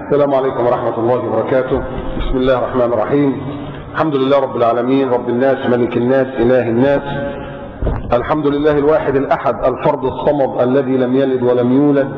السلام عليكم ورحمة الله وبركاته. بسم الله الرحمن الرحيم. الحمد لله رب العالمين، رب الناس، ملك الناس، إله الناس. الحمد لله الواحد الأحد الفرد الصمد الذي لم يلد ولم يولد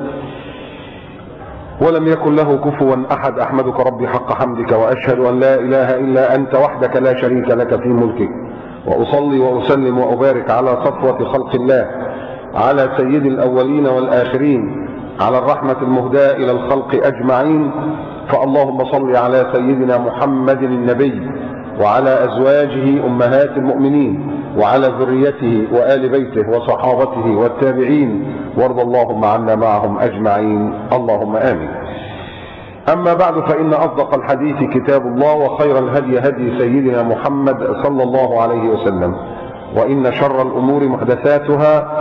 ولم يكن له كفوا أحد. أحمدك ربي حق حمدك، وأشهد أن لا إله إلا أنت وحدك لا شريك لك في ملكك، وأصلي وأسلم وأبارك على صفوة خلق الله، على سيد الأولين والآخرين، على الرحمة المهداة إلى الخلق أجمعين. فاللهم صل على سيدنا محمد النبي وعلى أزواجه أمهات المؤمنين وعلى ذريته وآل بيته وصحابته والتابعين، وارض اللهم عنا معهم أجمعين، اللهم آمين. أما بعد، فإن أصدق الحديث كتاب الله، وخير الهدي هدي سيدنا محمد صلى الله عليه وسلم، وإن شر الأمور محدثاتها،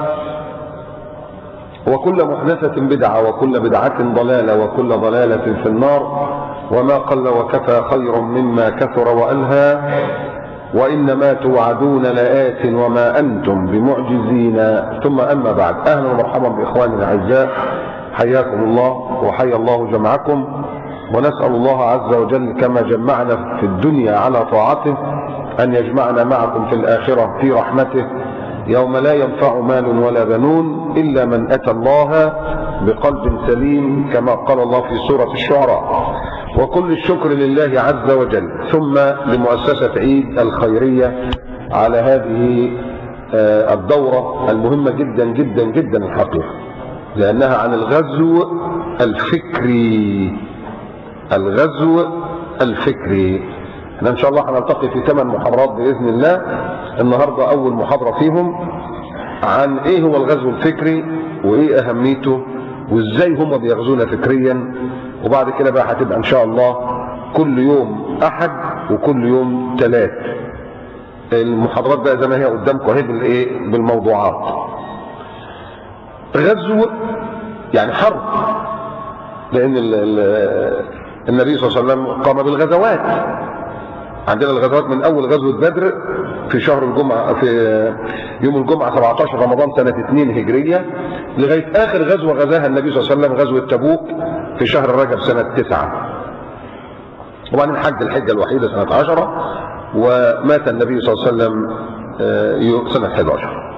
وكل محدثة بدعة، وكل بدعة ضلالة، وكل ضلالة في النار. وما قل وكفى خير مما كثر وألهى، وإنما توعدون لآت وما أنتم بمعجزين. ثم أما بعد، أهلا ومرحبا بإخواننا الأعزاء، حياكم الله وحيا الله جمعكم، ونسأل الله عز وجل كما جمعنا في الدنيا على طاعته أن يجمعنا معكم في الآخرة في رحمته، يوم لا ينفع مال ولا بنون إلا من أتى الله بقلب سليم، كما قال الله في سورة الشعراء. وكل الشكر لله عز وجل، ثم لمؤسسة عيد الخيرية على هذه الدورة المهمة جدا جدا جدا الحقيقة، لأنها عن الغزو الفكري. الغزو الفكري. احنا ان شاء الله هنلتقي في 8 محاضرات باذن الله. النهارده اول محاضره فيهم عن ايه هو الغزو الفكري، وايه اهميته، وازاي هم بيغزونا فكريا. وبعد كده بقى هتبقى ان شاء الله كل يوم احد وكل يوم ثلاث المحاضرات بقى زي ما هي قدامكم اهي بالموضوعات. غزو يعني حرب، لان النبي صلى الله عليه وسلم قام بالغزوات. عندنا الغزوات من اول غزوه بدر في شهر الجمعه، في يوم الجمعه 17 رمضان سنه 2 هجريه، لغايه اخر غزوه غزاها النبي صلى الله عليه وسلم غزوه تبوك في شهر رجب سنه 9. وبعدين حج الحجه الوحيده سنه 10، ومات النبي صلى الله عليه وسلم سنه 11.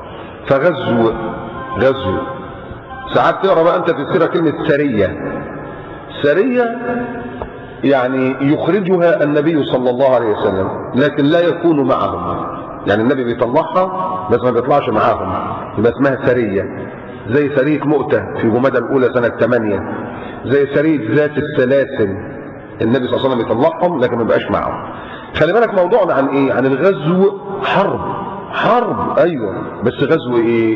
غزو ساعات تقرا بقى انت في السيره كلمه سريه. سريه يعني يخرجها النبي صلى الله عليه وسلم، لكن لا يكون معهم. يعني النبي بيطلعها بس ما بيطلعش معاهم، يبقى اسمها سريه. زي سريه مؤتة في جمادى الاولى سنه 8، زي سريه ذات السلاسل النبي صلى الله عليه وسلم يطلعهم لكن ما بيبقاش معاهم. خلي بالك موضوعنا عن ايه؟ عن الغزو. حرب ايوه، بس غزو ايه؟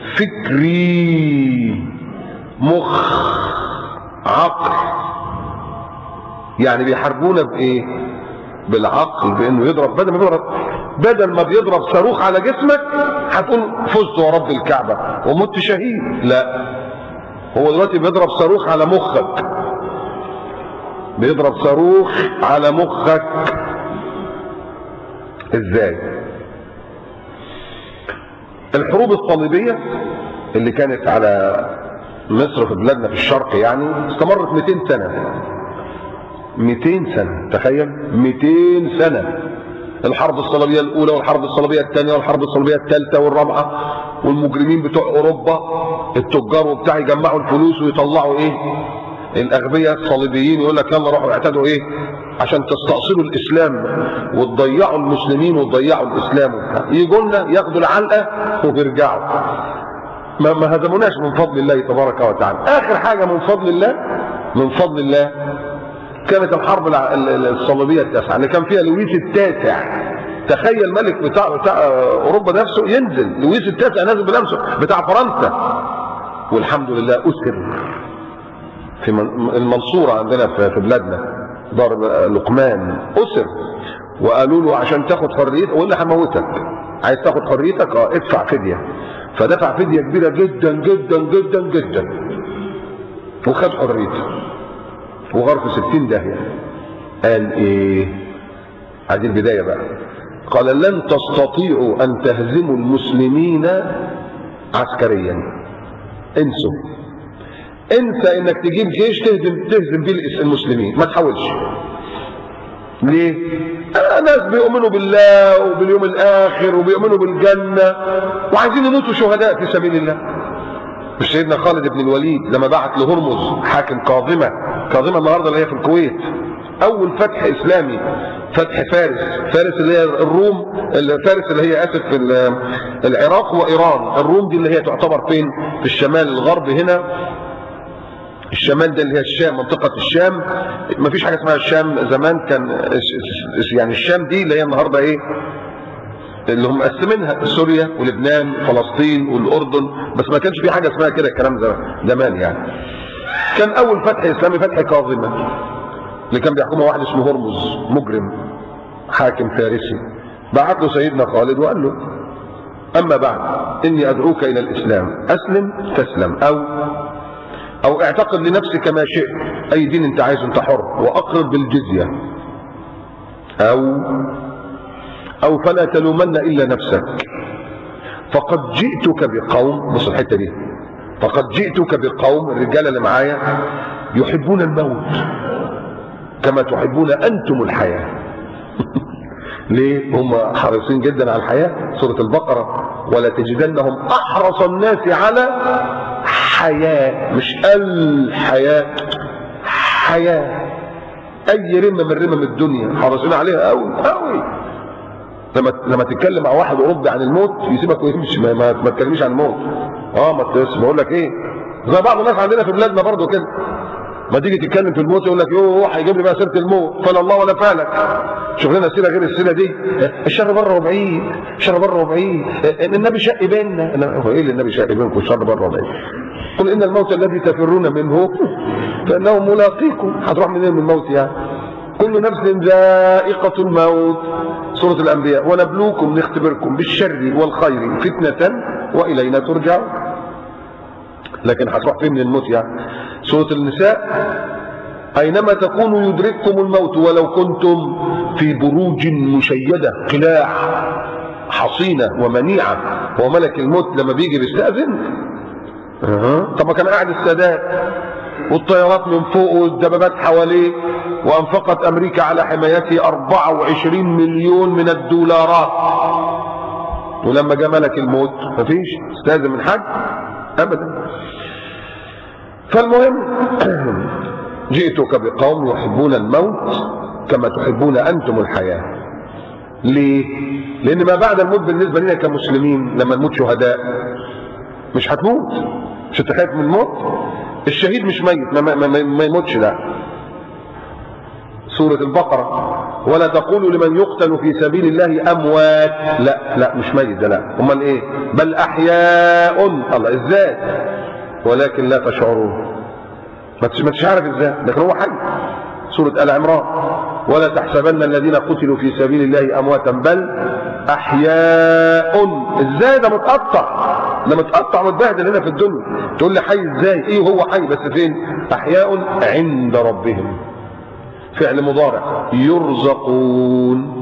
فكري، مخ، عقل. يعني بيحاربونا بايه؟ بالعقل، بانه يضرب. بدل ما بيضرب صاروخ على جسمك هتقول فزت ورب الكعبه ومت شهيد. لا، هو دلوقتي بيضرب صاروخ على مخك. بيضرب صاروخ على مخك. ازاي؟ الحروب الصليبيه اللي كانت على مصر في بلادنا في الشرق يعني استمرت 200 سنه. 200 سنة، تخيل 200 سنة. الحرب الصليبية الأولى والحرب الصليبية الثانية والحرب الصليبية الثالثة والرابعة، والمجرمين بتوع أوروبا التجار وبتاع يجمعوا الفلوس ويطلعوا إيه؟ الأغبياء الصليبيين يقول لك يلا روحوا اعتدوا إيه؟ عشان تستأصلوا الإسلام وتضيعوا المسلمين وتضيعوا الإسلام. يجوا لنا ياخدوا العلقة ويرجعوا. ما هزموناش من فضل الله تبارك وتعالى. آخر حاجة من فضل الله كانت الحرب الصليبيه التاسعه اللي كان فيها لويس التاسع. تخيل ملك بتاع اوروبا نفسه ينزل. لويس التاسع نازل بنفسه بتاع فرنسا، والحمد لله اسر في المنصوره عندنا في بلادنا، دار لقمان. اسر وقالوا له عشان تاخد حريتك، ولا هموتك. عايز تاخد حريتك؟ ادفع فديه. فدفع فديه كبيره جدا جدا جدا جدا وخد حريته وغار في 60 داهيه. قال ايه؟ هذه البدايه بقى. قال لن تستطيعوا ان تهزموا المسلمين عسكريا. انسوا. انسى انك تجيب جيش تهزم بيه المسلمين، ما تحاولش. ليه؟ ناس بيؤمنوا بالله وباليوم الاخر وبيؤمنوا بالجنه وعايزين يموتوا شهداء في سبيل الله. مش سيدنا خالد بن الوليد لما بعت لهرمز حاكم كاظمه النهارده اللي هي في الكويت، اول فتح اسلامي، فتح فارس اللي هي الروم، فارس اللي هي اسف في العراق وايران، الروم دي اللي هي تعتبر فين؟ في الشمال الغرب هنا. الشمال ده اللي هي الشام، منطقة الشام. ما فيش حاجة اسمها الشام زمان، كان يعني الشام دي اللي هي النهارده ايه؟ اللي هم مقسمينها سوريا ولبنان وفلسطين والاردن، بس ما كانش في حاجة اسمها كده الكلام زمان يعني. كان اول فتح اسلامي فتح كاظمة اللي كان بيحكمها واحد اسمه هرمز، مجرم حاكم فارسي. بعت له سيدنا خالد وقال له: اما بعد اني ادعوك الى الاسلام، اسلم تسلم، او اعتقد لنفسك ما شئت، اي دين انت عايزه انت حر، واقرر بالجزية، او فلا تلومن الا نفسك، فقد جئتك بقوم، بص الحته دي، فقد جئتك بقوم، الرجاله اللي معايا يحبون الموت كما تحبون انتم الحياه. ليه؟ هم حريصين جدا على الحياه. سوره البقره: ولا تجدنهم احرص الناس على حياه، مش الحياه، حياه. اي رمه من رمم الدنيا حريصين عليها قوي قوي. لما تتكلم مع واحد اوروبي عن الموت يسيبك ويمشي، ما تتكلميش عن الموت. ما بقول لك ايه، زي بعض الناس عندنا في بلادنا برضه كده، ما تيجي تتكلم في الموت يقول لك يوه هيجيب لي بقى سيره الموت، فلا الله ولا فعلك. شوف لنا سيره غير السيره دي. الشر بره وبعيد، الشر بره وبعيد، النبي شق بيننا. هو ايه اللي النبي شق بينكم؟ الشر بره وبعيد. قل ان الموت الذي تفرون منه فانه ملاقيكم. هتروح منين من الموت يعني؟ كل نفس ذائقة الموت. سورة الأنبياء: ونبلوكم، نختبركم بالشر والخير فتنة وإلينا ترجعون. لكن هتروح فين من الموت يعني؟ سورة النساء: أينما تكونوا يدرككم الموت ولو كنتم في بروج مشيدة، قلاع حصينة ومنيعة. هو ملك الموت لما بيجي بيستأذن؟ طب ما كان قاعد السادات والطيارات من فوق والدبابات حواليه، وأنفقت أمريكا على حمايته 24 مليون من الدولارات، ولما جاء ملك الموت مفيش استاذن من حد أبدا. فالمهم: جئتك بقوم يحبون الموت كما تحبون أنتم الحياة. ليه؟ لأن ما بعد الموت بالنسبة لنا كمسلمين لما نموت شهداء مش هتموت، مش هتخاف من الموت. الشهيد مش ميت، ما يموتش. لا. سورة البقرة: ولا تقولوا لمن يقتل في سبيل الله أموات. لا مش ميت ده، لا. امال ايه؟ بل أحياء. الله، ازاي؟ ولكن لا تشعرون. ما تش عارف ازاي، لكن هو حي. سورة آل عمران: ولا تحسبن الذين قتلوا في سبيل الله أمواتا بل أحياء. ازاي؟ ده متقطع، ده متقطع متبهدل هنا في الدنيا. تقول لي حي ازاي؟ ايه هو حي بس فين؟ أحياء عند ربهم. فعل مضارع: يرزقون،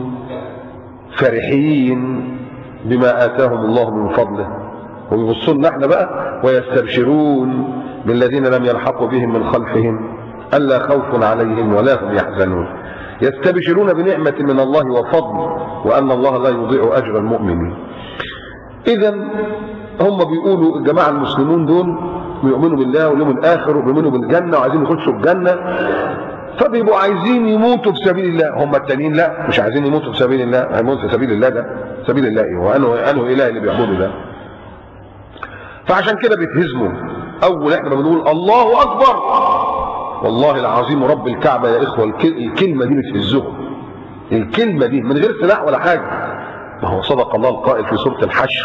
فرحين بما آتاهم الله من فضله. ويبصوا لنا احنا بقى: ويستبشرون بالذين لم يلحقوا بهم من خلفهم ألا خوف عليهم ولا هم يحزنون. يستبشرون بنعمة من الله وفضل، وأن الله لا يضيع أجر المؤمنين. إذا هم بيقولوا الجماعة المسلمون دول بيؤمنوا بالله واليوم الآخر وبيؤمنوا بالجنة وعايزين يخشوا الجنة، فبيبقوا عايزين يموتوا في سبيل الله. هم التانيين لا، مش عايزين يموتوا في سبيل الله. هيموت في سبيل الله ده سبيل الله ايه؟ وانه اله اللي بيعبدوا ده. فعشان كده بيتهزموا. اول احنا بنقول الله اكبر، والله العظيم رب الكعبه يا اخوه الكلمه دي بتهزهم. الكلمه دي من غير سلاح ولا حاجه. ما هو صدق الله القائل في سوره الحشر: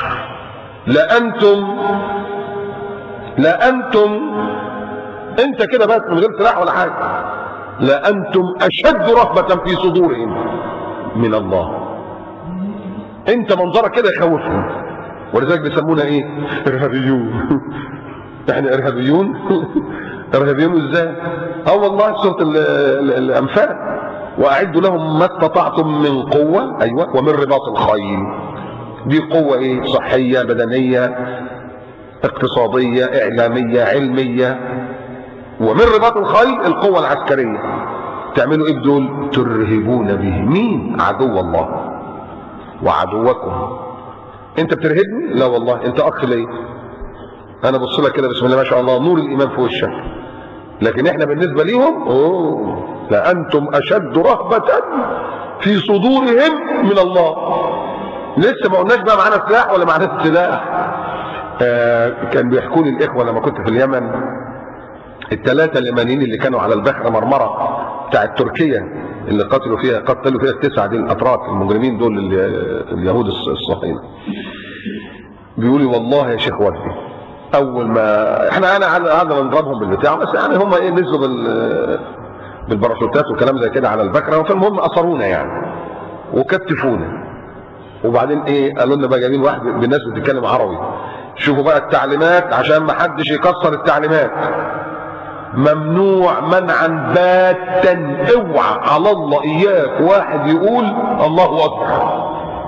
لأنتم انت كده بس من غير سلاح ولا حاجه، لأنتم أشد رهبة في صدورهم من الله. انت منظرك كده يخوفهم، ولذلك بيسمونا ايه؟ ارهابيون. احنا ارهابيون؟ ارهابيون ازاي؟ والله سورة الأنفال: وأعدوا لهم ما استطعتم من قوة، ايوه، ومن رباط الخيل. دي قوة ايه؟ صحية، بدنية، اقتصادية، اعلامية، علمية. ومن رباط الخيل القوة العسكرية. تعملوا ايه بدول؟ ترهبون به مين؟ عدو الله وعدوكم. انت بترهبني؟ لا والله انت اخ ليا، انا بص لك كده بسم الله ما شاء الله نور الايمان في وشك، لكن احنا بالنسبه ليهم لانتم اشد رهبه في صدورهم من الله. لسه ما قلناش بقى معانا سلاح ولا معانا سلاح. كان بيحكوا لي الاخوه لما كنت في اليمن، الثلاثه اليمنيين اللي كانوا على البحر مرمره بتاعت تركيا اللي قتلوا فيها التسعه دي الاتراك المجرمين دول اليهود الصهاينه. بيقول لي والله يا شيخ وفدي اول ما احنا قعدنا نضربهم بالبتاع، بس يعني هم ايه نزلوا بالباراشوتات وكلام زي كده على البكره، فالمهم اثرونا يعني وكتفونا. وبعدين ايه قالوا لنا بقى جايبين واحد بالناس بتتكلم عربي، شوفوا بقى التعليمات عشان ما حدش يكسر التعليمات، ممنوع منعا باتا، اوعى على الله اياك واحد يقول الله اكبر.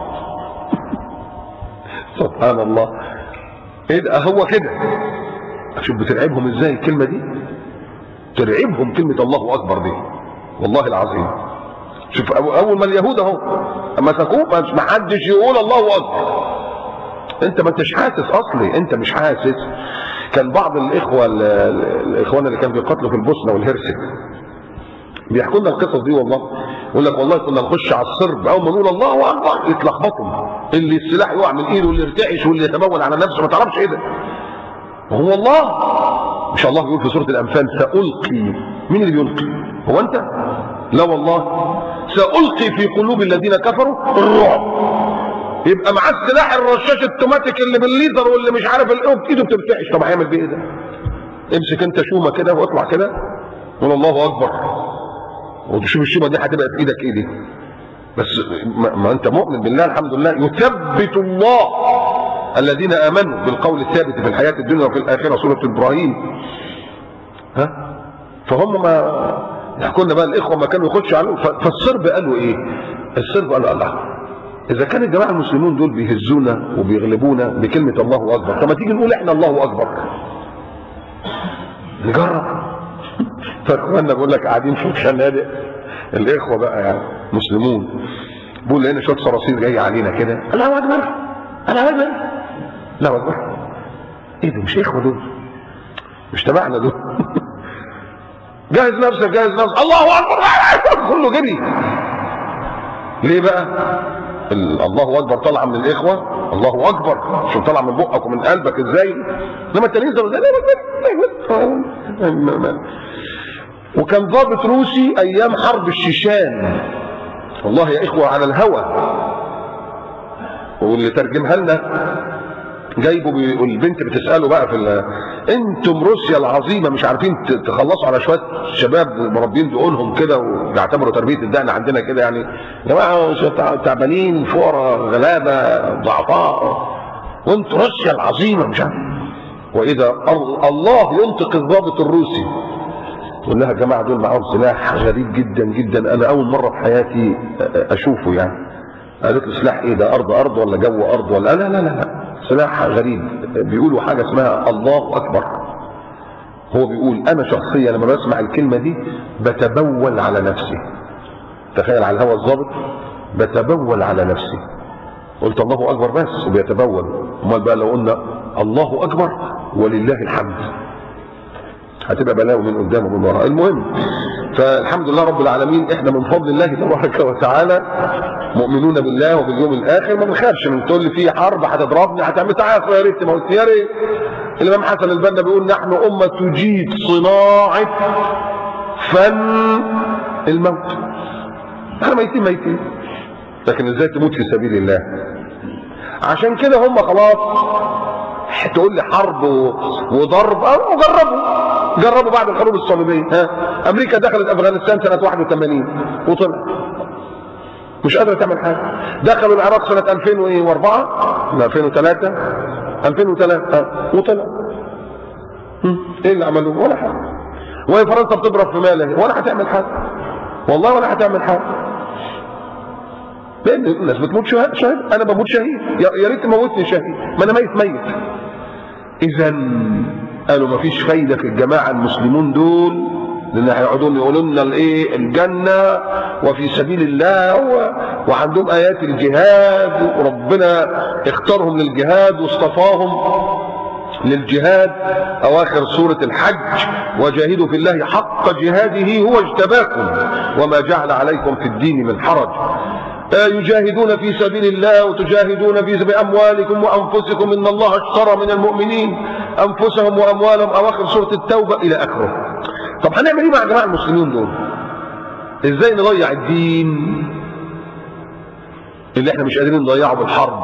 سبحان الله، ايه ده؟ هو كده. شوف بترعبهم ازاي الكلمه دي، ترعبهم كلمه الله اكبر دي والله العظيم. شوف اول ما اليهود اهو مسكوه ما حدش يقول الله اكبر. انت ما انتش حاسس اصلي، انت مش حاسس. كان بعض الاخوان اللي كانوا بيقاتلوا في البوسنه والهرسك بيحكوا لنا القصص دي والله. يقول لك والله كنا نخش على الصرب اول ما نقول الله اكبر يتلخبطوا، اللي السلاح يقع من ايده واللي يرتعش واللي يتمول على نفسه ما تعرفش ايه ده. وهو الله ان شاء الله بيقول في سوره الانفال سألقي. مين اللي بيلقي؟ هو انت؟ لا والله، سألقي في قلوب الذين كفروا الرعب. يبقى معاه السلاح الرشاش التوماتيك اللي بالليزر واللي مش عارف ايده بترتعش. طب هيعمل بيه ايه ده؟ امسك انت شومه كده واطلع كده قول الله اكبر، وتشوف الشومه دي هتبقى في ايدك ايه دي. بس ما انت مؤمن بالله الحمد لله. يثبت الله الذين امنوا بالقول الثابت في الحياه الدنيا وفي الاخره، سوره ابراهيم. ها؟ فهم ما يحكوا لنا بقى الاخوه ما كانوا يخشوا عليهم. فالصرب قالوا ايه؟ الصرب قالوا الله اذا كان الجماعه المسلمون دول بيهزونا وبيغلبونا بكلمه الله اكبر، طب ما تيجي نقول احنا الله اكبر نجرب. فاخواننا بقول لك قاعدين في الخنادق الاخوه بقى يعني مسلمون، بقول لقينا شويه صراصير جايه علينا كده، الله اكبر الله اكبر الله اكبر. ايه ده؟ مش اخوه دول، مش تبعنا دول. جهز نفسك جهز نفسك، الله اكبر كله جري. ليه بقى؟ الله اكبر طالعه من الاخوه، الله اكبر شوف طالعه من بقك ومن قلبك ازاي. لما التانيين وكان ضابط روسي ايام حرب الشيشان والله يا اخوه على الهوى، واللي ترجمها لنا جايبه بيقول البنت بتساله بقى انتم روسيا العظيمه مش عارفين تخلصوا على شويه شباب مربين دقونهم كده وبيعتبروا تربيه الدقن عندنا كده يعني يا جماعه تعبانين فقراء غلابه ضعفاء وانتم روسيا العظيمه مش عارف. واذا الله ينطق الضابط الروسي يقول لها يا جماعه دول معاهم سلاح غريب جدا جدا انا اول مره في حياتي اشوفه يعني. قالت له سلاح ايه ده؟ ارض ولا جو ارض ولا لا لا لا سلاح غريب بيقولوا حاجه اسمها الله اكبر. هو بيقول انا شخصيا لما بسمع الكلمه دي بتبول على نفسي. تخيل على الهوى الضابط بتبول على نفسي. قلت الله اكبر بس وبيتبول، امال بقى لو قلنا الله اكبر ولله الحمد هتبقى بلاوي من قدام ومن وراء. المهم فالحمد لله رب العالمين احنا من فضل الله تبارك وتعالى مؤمنون بالله وباليوم الاخر ما بنخافش من تقول لي في حرب هتضربني هتعمل تعالى يا ريت موت يا ريت. الامام حسن البنا بيقول نحن امه تجيد صناعه فن الموت. احنا ميتين لكن ازاي تموت في سبيل الله؟ عشان كده هم خلاص تقول لي حرب وضرب جربوا بعد الحروب الصليبيه. ها امريكا دخلت افغانستان سنه 81 وطلع مش قادره تعمل حاجه. دخلوا العراق سنه 2004 2003 وطلع. ايه اللي عملوه؟ ولا حاجه. وهي فرنسا بتضرب في مالها ولا هتعمل حاجه والله ولا هتعمل حاجه. لان الناس بتموت شهيد. انا بموت شهيد يا ريت تموتني شهيد ما انا ميت. اذا قالوا مفيش فايدة في الجماعة المسلمون دول، لان هيقعدون يقولوا لنا الايه الجنة وفي سبيل الله وعندهم ايات الجهاد وربنا اختارهم للجهاد واصطفاهم للجهاد. اواخر سورة الحج وجاهدوا في الله حق جهاده هو اجتباكم وما جعل عليكم في الدين من حرج. يجاهدون في سبيل الله وتجاهدون في بأموالكم وأنفسكم إن الله اشترى من المؤمنين أنفسهم وأموالهم، أواخر سورة التوبة إلى آخره. طب هنعمل إيه مع جماعة المسلمين دول؟ إزاي نضيع الدين اللي إحنا مش قادرين نضيعه بالحرب؟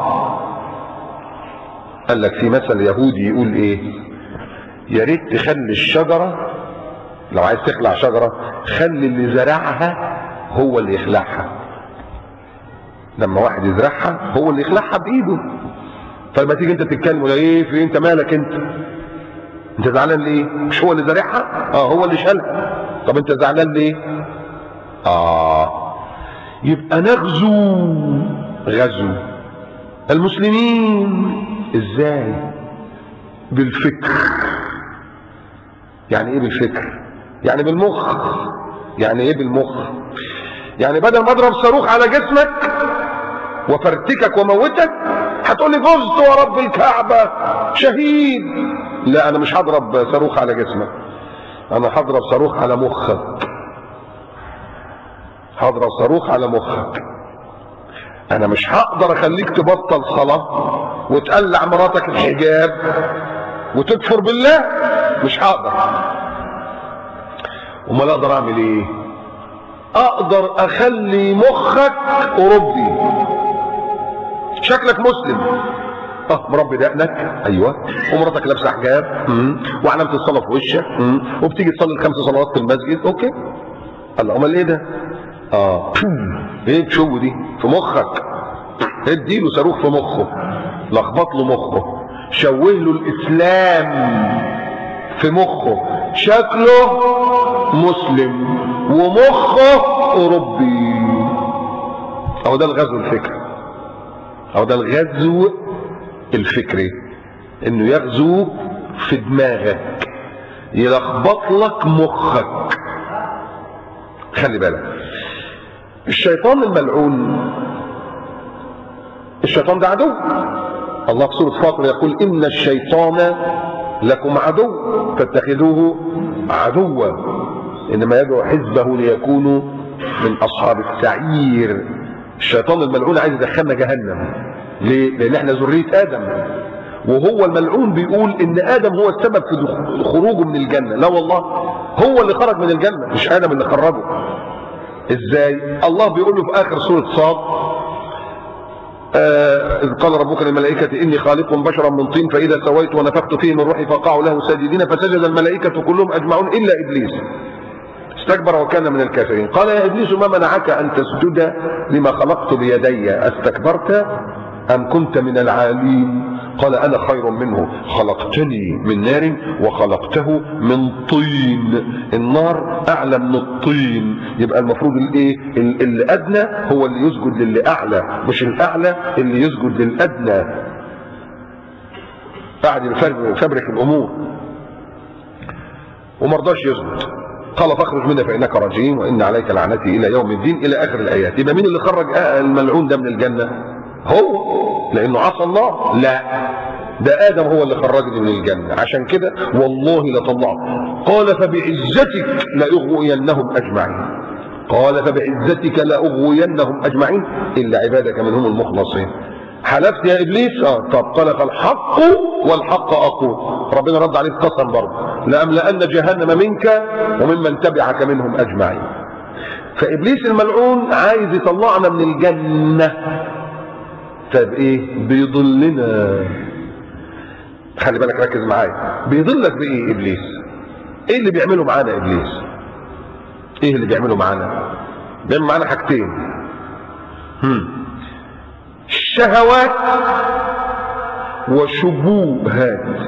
قال لك في مثل يهودي يقول إيه؟ يا ريت تخلي الشجرة، لو عايز تخلع شجرة خلي اللي زرعها هو اللي يخلعها. لما واحد يزرعها هو اللي يخلعها بايده. فلما تيجي انت تتكلم ولا ايه في انت مالك انت زعلان ليه؟ مش هو اللي زارعها؟ هو اللي شالها. طب انت زعلان ليه؟ يبقى غزو المسلمين ازاي؟ بالفكر. يعني ايه بالفكر؟ يعني بالمخ. يعني ايه بالمخ؟ يعني بدل ما اضرب صاروخ على جسمك وفرتكك وموتك هتقول لي فزت ورب الكعبة شهيد. لا، انا مش هضرب صاروخ على جسمك، انا هضرب صاروخ على مخك. هضرب صاروخ على مخك. انا مش هقدر اخليك تبطل صلاة وتقلع مراتك الحجاب وتكفر بالله، مش هقدر. امال اقدر اعمل ايه؟ اقدر اخلي مخك اوروبي. شكلك مسلم، مربي دقنك، ايوه، ومراتك لابسه حجاب، وعلامه الصلاه في وشك، وبتيجي تصلي الخمس صلوات في المسجد، اوكي. الله، امال ايه ده؟ ايه بشو دي؟ في مخك. اديله صاروخ في مخه، لخبط له مخه، شوه له الاسلام في مخه، شكله مسلم ومخه اوروبي. اهو ده الغزو الفكري، اهو ده الغزو الفكري، انه يغزو في دماغك، يلخبط لك مخك. خلي بالك، الشيطان الملعون، الشيطان ده عدو. الله في سورة فاطر يقول إن الشيطان لكم عدو فاتخذوه عدوا إنما يدعو حزبه ليكونوا من أصحاب السعير. الشيطان الملعون عايز يدخلنا جهنم. ليه؟ لأن احنا ذرية آدم، وهو الملعون بيقول إن آدم هو السبب في خروجه من الجنة. لا والله، هو اللي خرج من الجنة مش آدم اللي خرجه. إزاي؟ الله بيقول له في آخر سورة صاد إذ قال ربك للملائكة إني خالق بشرا من طين فإذا سويت ونفخت فيه من روحي فقعوا له ساجدين فسجد الملائكة كلهم أجمعون إلا إبليس استكبر وكان من الكافرين. قال يا إبليس ما منعك أن تسجد لما خلقت بيدي أستكبرت أم كنت من العالين؟ قال أنا خير منه خلقتني من نار وخلقته من طين. النار أعلى من الطين، يبقى المفروض اللي أدنى هو اللي يسجد للي أعلى، مش الأعلى اللي يسجد للأدنى. قاعد يفبرك الأمور ومرضاش يسجد. قال فاخرج منها فإنك رجيم وإن عليك لعنتي إلى يوم الدين إلى آخر الآيات. يبقى مين اللي خرج الملعون ده من الجنة؟ هو، لأنه عصى الله؟ لا، ده آدم هو اللي خرجني من الجنة. عشان كده والله لطلعت. قال فبعزتك لأغوينهم أجمعين. قال فبعزتك لأغوينهم أجمعين إلا عبادك منهم المخلصين. حلفت يا إبليس؟ طب قال فالحق والحق أقول. ربنا رد عليه قسم برضه لأملأن جهنم منك وممن تبعك منهم أجمعين. فإبليس الملعون عايز يطلعنا من الجنة. طيب ايه؟ بيضلنا. خلي بالك، ركز معايا. بيضلك بايه ابليس؟ ايه اللي بيعمله معانا ابليس؟ ايه اللي بيعمله معانا؟ بيعمل معانا حاجتين. شهوات وشبهات.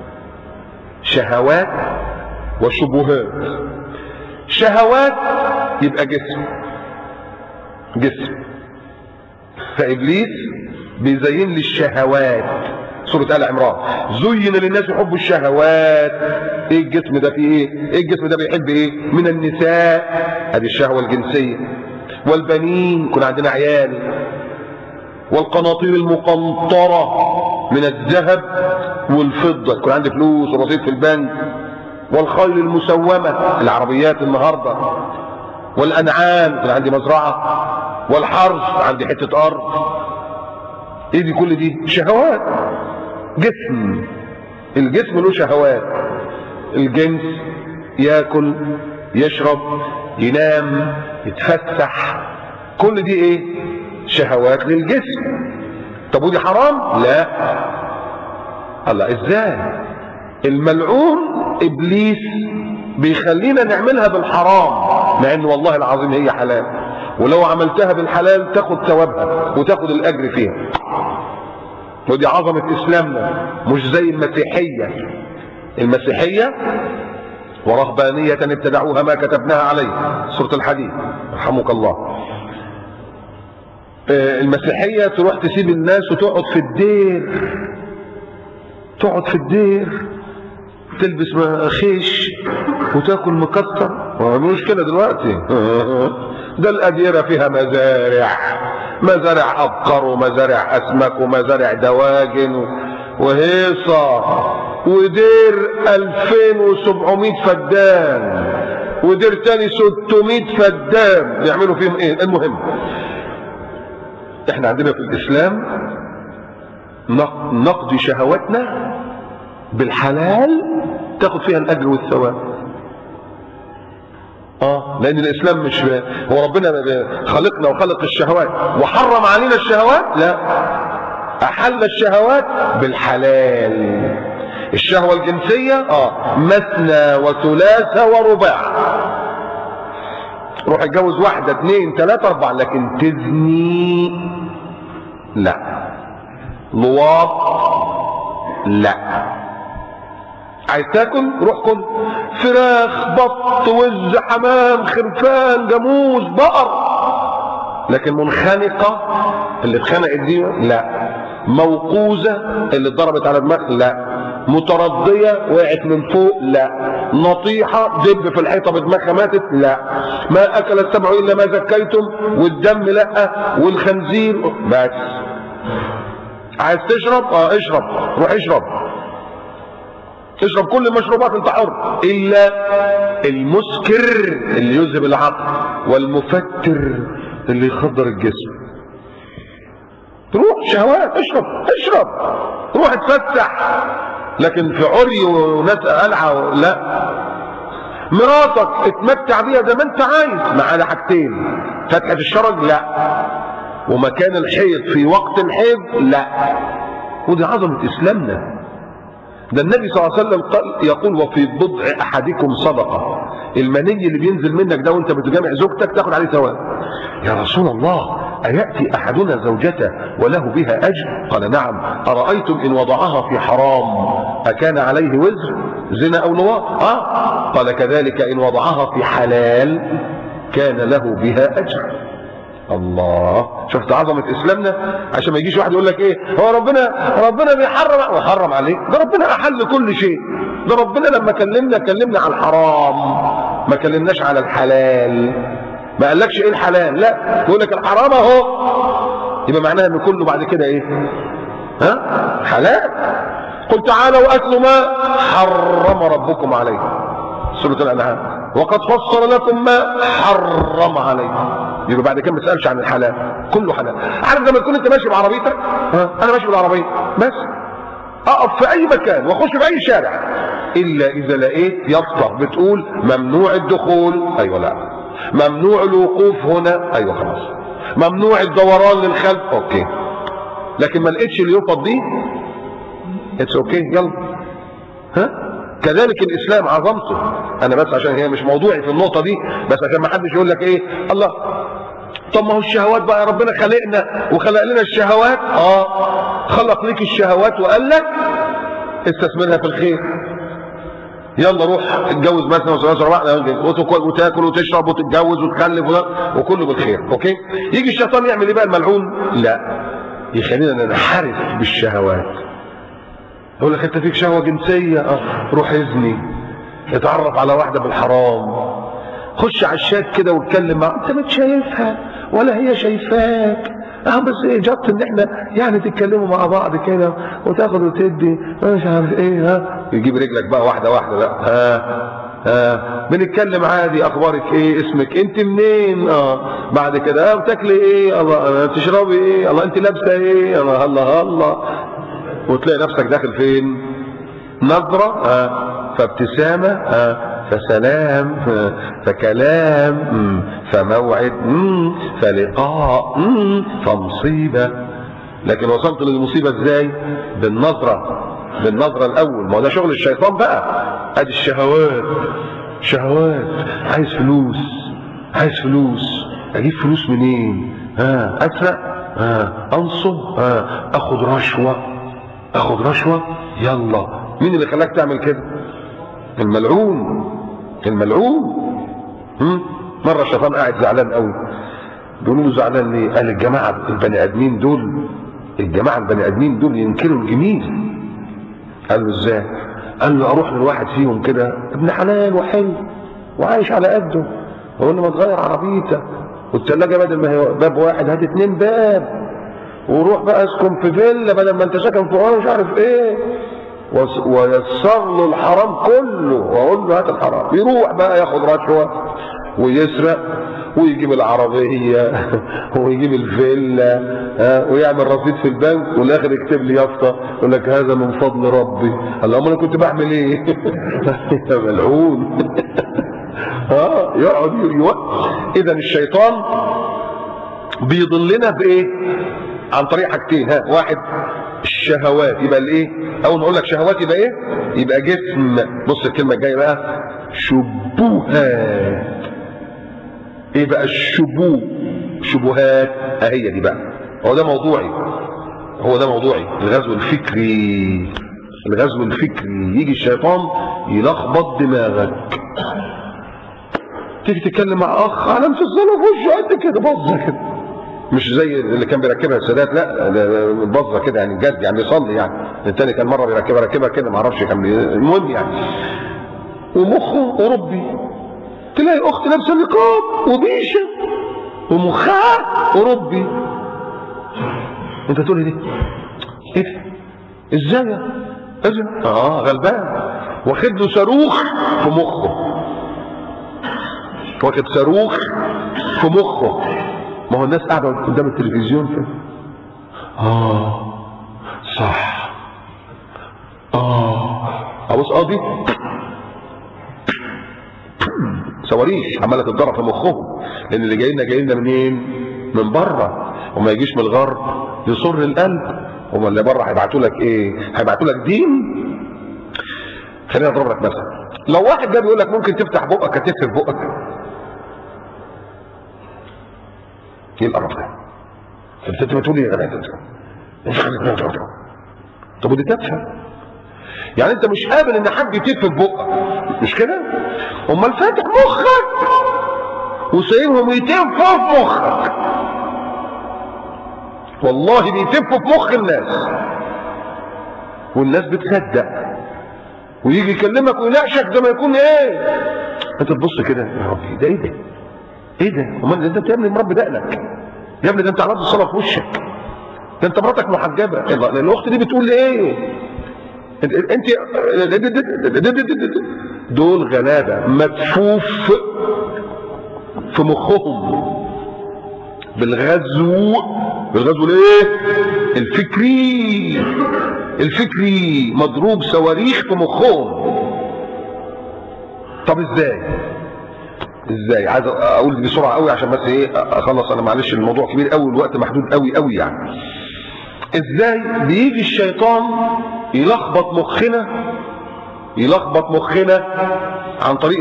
شهوات وشبهات. شهوات يبقى جسم. فابليس بيزين لي الشهوات. سورة آل عمران. زين للناس حب الشهوات. ايه الجسم ده فيه ايه؟ ايه الجسم ده بيحب ايه؟ من النساء، ادي الشهوة الجنسية، والبنين، يكون عندنا عيال، والقناطير المقنطرة من الذهب والفضة، يكون عندي فلوس ورصيد في البنك، والخيل المسومة، العربيات النهاردة، والأنعام، يكون عندي مزرعة، والحرث، عندي حتة أرض. ايه دي؟ كل دي شهوات. جسم، الجسم له شهوات، الجنس، ياكل، يشرب، ينام، يتفسح، كل دي ايه؟ شهوات للجسم. طب ودي حرام؟ لا. الله، ازاي؟ الملعون ابليس بيخلينا نعملها بالحرام، مع ان والله العظيم هي حلال، ولو عملتها بالحلال تاخد ثوابها وتاخد الاجر فيها. ودي عظمة اسلامنا، مش زي المسيحية. المسيحية ورهبانية ابتدعوها ما كتبناها عليه، سورة الحديد، رحمك الله. المسيحية تروح تسيب الناس وتقعد في الدير، تقعد في الدير تلبس خيش وتاكل مكسر. مش كده دلوقتي؟ ده الأديرة فيها مزارع، مزارع أبقر ومزارع أسماك ومزارع دواجن وهيصة، ودير 2700 فدان، ودير تاني 600 فدان، بيعملوا فيهم ايه؟ المهم احنا عندنا في الإسلام نقضي شهواتنا بالحلال تاخد فيها الأجر والثواب. لأن الإسلام مش هو ربنا خلقنا وخلق الشهوات وحرم علينا الشهوات، لا، أحل الشهوات بالحلال. الشهوة الجنسية مثنى وثلاثة ورباع، روح اتجوز واحدة 2 3 4، لكن تزني لا، لواط لا. عايز تاكل روح كل فراخ، بط، وز، حمام، خرفان، جاموس، بقر، لكن منخنقة اللي اتخنقت دي لا، موقوزة اللي اتضربت على دماغها لا، متردية وقعت من فوق لا، نطيحة دب في الحيطة بدماغها ماتت لا، ما أكل السبع إلا ما زكيتم، والدم لا، والخنزير بس. عايز تشرب اشرب، روح اشرب، اشرب كل المشروبات انت حر، الا المسكر اللي يذهب العقل، والمفتر اللي يخدر الجسم. تروح شهوات، اشرب اشرب، روح اتفتح، لكن في عري وناس قلعه لا. مراتك اتمتع بيها زي ما انت عايز، ما عدا حاجتين: فتحة الشرج لا، ومكان الحيض في وقت الحيض لا. ودي عظمة اسلامنا. ده النبي صلى الله عليه وسلم يقول: وفي بضع احدكم صدقة. المني اللي بينزل منك ده وانت بتجامع زوجتك تاخد عليه ثواب. يا رسول الله، أيأتي أحدنا زوجته وله بها أجر؟ قال: نعم. أرأيتم إن وضعها في حرام أكان عليه وزر؟ زنا أو لواط؟ قال: كذلك إن وضعها في حلال كان له بها أجر. الله، شفت عظمة إسلامنا؟ عشان ما يجيش واحد يقول لك إيه، هو ربنا بيحرم وحرم عليك؟ ده ربنا أحل كل شيء. ده ربنا لما كلمنا على الحرام، ما كلمناش على الحلال. ما قالكش ايه الحلال، لا، يقول لك الحرام اهو، يبقى معناها ان كله بعد كده ايه؟ حلال. قل تعالوا واتلوا ما حرم ربكم عليكم، سورة الانعام، وقد فصل لكم ما حرم عليكم. يبقى بعد كده ما تسالش عن الحلال، كله حلال. عارف لما تكون انت ماشي بعربيتك، انا ماشي بالعربيه بس اقف في اي مكان واخش في اي شارع، الا اذا لقيت يافطه بتقول ممنوع الدخول، ايوه لا، ممنوع الوقوف هنا، ايوه خلاص، ممنوع الدوران للخلف، اوكي. لكن ما لقيتش اليافطه دي، اتس اوكي، يلا. كذلك الاسلام عظمته. انا بس عشان هي مش موضوعي في النقطه دي، بس عشان ما حدش يقول لك ايه، الله، طب ما هو الشهوات بقى، ربنا خلقنا وخلق لنا الشهوات. خلق لك الشهوات وقال لك استثمرها في الخير. يلا روح اتجوز مثلا وتاكل وتشرب وتتجوز وتخلف وكله بالخير، اوكي. يجي الشيطان يعمل ايه بقى الملعون؟ لا، يخلينا ننحرف بالشهوات. يقول لك انت فيك شهوه جنسيه، روح اذني، اتعرف على واحده بالحرام، خش على الشات كده واتكلم معاها، انت مش شايفها ولا هي شايفاك، بس ايه جت ان احنا يعني تتكلموا مع بعض كده وتاخد وتدي مش عارف ايه، يجيب رجلك بقى واحده واحده بقى، بنتكلم عادي، اخبارك ايه، اسمك، انت منين، بعد كده بتاكلي ايه، الله، بتشربي ايه، الله، انت لابسه ايه، الله الله الله، وتلاقي نفسك داخل فين؟ نظره، فابتسامه، فسلام، فكلام، فموعد، فلقاء، فمصيبه. لكن وصلت للمصيبه ازاي؟ بالنظره الاول. ما هو ده شغل الشيطان بقى. ادي الشهوات، شهوات، عايز فلوس، اجيب فلوس منين؟ اسرق، انصب، اخد رشوه، يلا. مين اللي خلاك تعمل كده؟ الملعون. مره الشيطان قاعد زعلان قوي، بيقولوا له زعلان ليه؟ قال الجماعه البني ادمين دول ينكروا الجميل. قال له ازاي؟ قال له اروح للواحد فيهم كده ابن حلال وحلو وعايش على قده، اقول له ما تغير عربيتك، والثلاجه بدل ما هي باب واحد هات 2 باب، وروح بقى اسكن في فيلا بدل ما انت ساكن في مش عارف ايه، ويسر له الحرام كله، واقول له هات الحرام. يروح بقى ياخد رشوه ويسرق ويجيب العربيه ويجيب الفيلا، ويعمل رصيد في البنك، والاخر يكتب لي يافطه يقول لك هذا من فضل ربي. اللهم انا كنت بعمل ايه؟ يا ملعون. يقعد اذا الشيطان بيضلنا بايه؟ عن طريق حاجتين. واحد الشهوات، يبقى الايه؟ اول ما اقول لك شهوات يبقى ايه؟ يبقى جسم. بص الكلمه الجايه بقى، شبهات. ايه بقى شبهات؟ هي دي بقى، هو ده موضوعي. الغزو الفكري. يجي الشيطان يلخبط دماغك، تيجي تتكلم مع اخ على الزلمه في وشه قد كده، بظه كده، مش زي اللي كان بيركبها السادات، لا بظه كده يعني جد، يعني بيصلي يعني. التاني كان مره بيركبها كده، ما اعرفش كان المهم يعني. ومخه اوروبي، تلاقي اخت لابسه نقاب وبيشه ومخها اوروبي، انت تقول لي ايه ده؟ ازاي؟ غلبان، واخد له صاروخ في مخه، ما هو الناس قاعده قدام التلفزيون كده، صح، ابص دي صواريخ عماله تتضرب في مخهم، لان اللي جاي لنا منين؟ من بره، وما يجيش من الغرب يصر القلب. هما اللي بره هيبعتوا لك ايه؟ هيبعتوا لك دين. خليني اضرب لك مثلا، لو واحد ده بيقول لك ممكن تفتح بقك هتقفل بقك، ايه القرف ده؟ انت بتقول ايه يا جدع؟ طب ودي تافهه، يعني انت مش قابل ان حد يتف في بقك، مش كده؟ امال فاتح مخك وسايبهم يتفوا في مخك. والله بيتفوا في مخ الناس، والناس بتصدق، ويجي يكلمك ويناقشك زي ما يكون ايه؟ انت تبص كده، يا ربي ده ايه ده؟ امال انت يا ابني مربي دقنك، يا ابني ده انت عملت الصلاه في وشك، ده انت مراتك محجبه، الاخت دي بتقول لي ايه؟ انت دول غلابه مدفوف في مخهم بالغزو الايه؟ الفكري مضروب صواريخ في مخهم. طب ازاي؟ عايز اقول بسرعه قوي عشان بس ايه اخلص، انا معلش الموضوع كبير قوي، الوقت محدود قوي يعني. ازاي بيجي الشيطان يلخبط مخنا عن طريق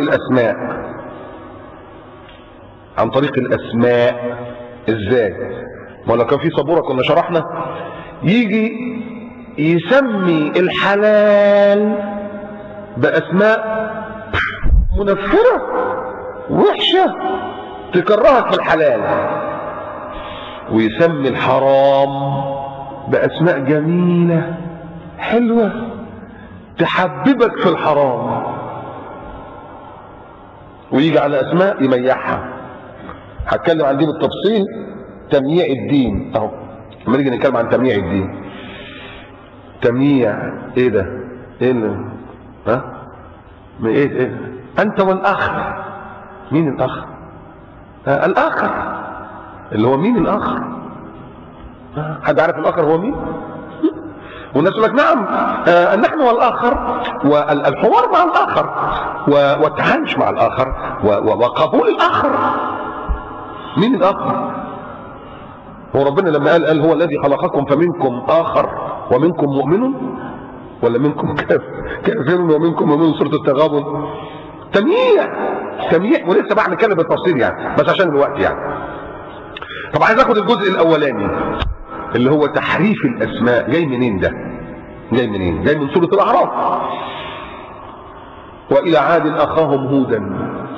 الاسماء. ازاي؟ ما لو كان في سبوره كنا شرحنا. يجي يسمي الحلال باسماء منفره وحشه تكرهك في الحلال، ويسمي الحرام باسماء جميله حلوه تحببك في الحرام، ويجي على اسماء يميعها. هتكلم عن دي بالتفصيل. تمييع الدين اهو، لما نيجي نتكلم عن تمييع الدين. تمييع ايه ده؟ ايه اللي ايه انت والاخر. مين الاخر؟ الاخر اللي هو مين الاخر؟ حد عارف الاخر هو مين؟ والناس يقول لك نعم نحن والاخر، والحوار مع الاخر والتعايش مع الاخر وقبول الاخر. مين الاخر؟ هو ربنا لما قال هو الذي خلقكم فمنكم اخر ومنكم مؤمن، ولا منكم كافر ومنكم مؤمن؟ سورة التغابن. تمييع ولسه بقى هنتكلم بالتفصيل يعني، بس عشان الوقت يعني. طب عايز اخد الجزء الاولاني اللي هو تحريف الاسماء. جاي منين ده؟ جاي منين؟ جاي من سورة الاعراف. والى عاد اخاهم هودا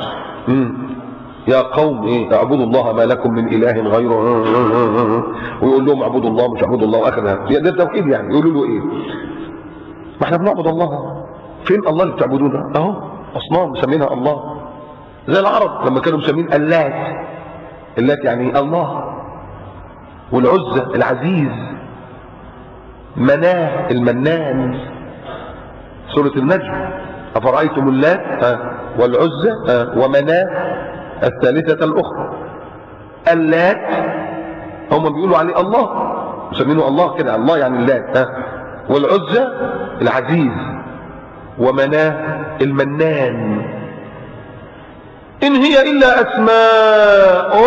يا قوم ايه اعبدوا الله ما لكم من اله غيره، ويقول لهم اعبدوا الله مش اعبدوا الله، واخذها ده التوحيد يعني. يقولوا له ايه؟ ما احنا بنعبد الله. فين الله اللي بتعبدونه؟ اهو اصنام مسمينها الله، زي العرب لما كانوا مسمين اللات. اللات يعني الله، والعزى العزيز، مناه المنان. سورة النجم افرايتم اللات والعزى ومناه الثالثة الأخرى. اللات هم بيقولوا عليه الله، مسمينه الله كده، الله يعني اللات. والعزى العزيز، ومناه المنان. إن هي إلا أسماء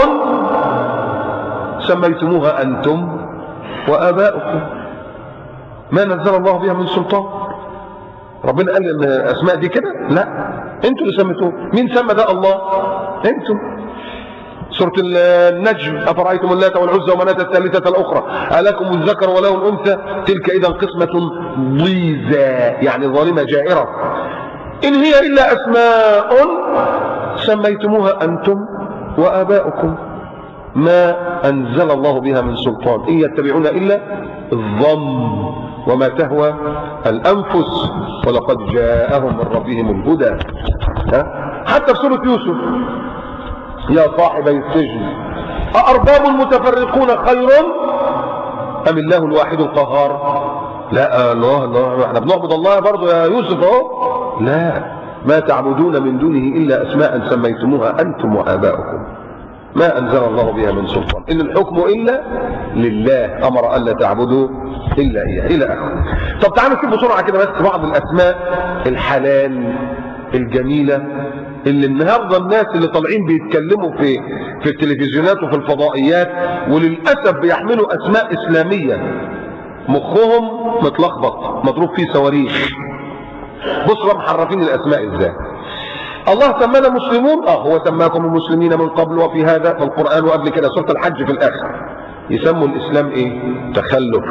سميتموها أنتم وآباؤكم ما نزل الله بها من سلطان. ربنا قال إن الأسماء دي كده؟ لا، أنتم اللي سميتوها. مين سمى ده؟ الله، أنتم. سورة النجم أفرأيتم اللات والعزى ومناة الثالثة الأخرى ألكم الذكر وله الأنثى تلك إذا قسمة ضيزى، يعني ظالمة جائرة. إن هي إلا أسماء سميتموها أنتم وآباؤكم ما أنزل الله بها من سلطان إن يتبعون إلا الظن وما تهوى الأنفس ولقد جاءهم من ربهم الهدى. حتى في سورة يوسف يا صاحبي السجن أأرباب متفرقون خير أم الله الواحد القهار؟ لا الله احنا بنعبد الله برضه يا يوسف اهو. لا، ما تعبدون من دونه إلا أسماء سميتموها أنتم وآباؤكم ما أنزل الله بها من سلطان إن الحكم إلا لله أمر ألا تعبدوا إلا إياه إلى آخره. طب تعالوا نشوف بسرعة كده بس بعض الأسماء الحلال الجميلة اللي النهارده الناس اللي طالعين بيتكلموا في التلفزيونات وفي الفضائيات وللأسف بيحملوا أسماء إسلامية مخهم متلخبط مضروب فيه صواريخ. بصوا محرفين الأسماء إزاي. الله سمانا مسلمون، هو سماكم المسلمين من قبل وفي هذا في القرآن وقبل كده سورة الحج في الآخر. يسموا الإسلام إيه؟ تخلف.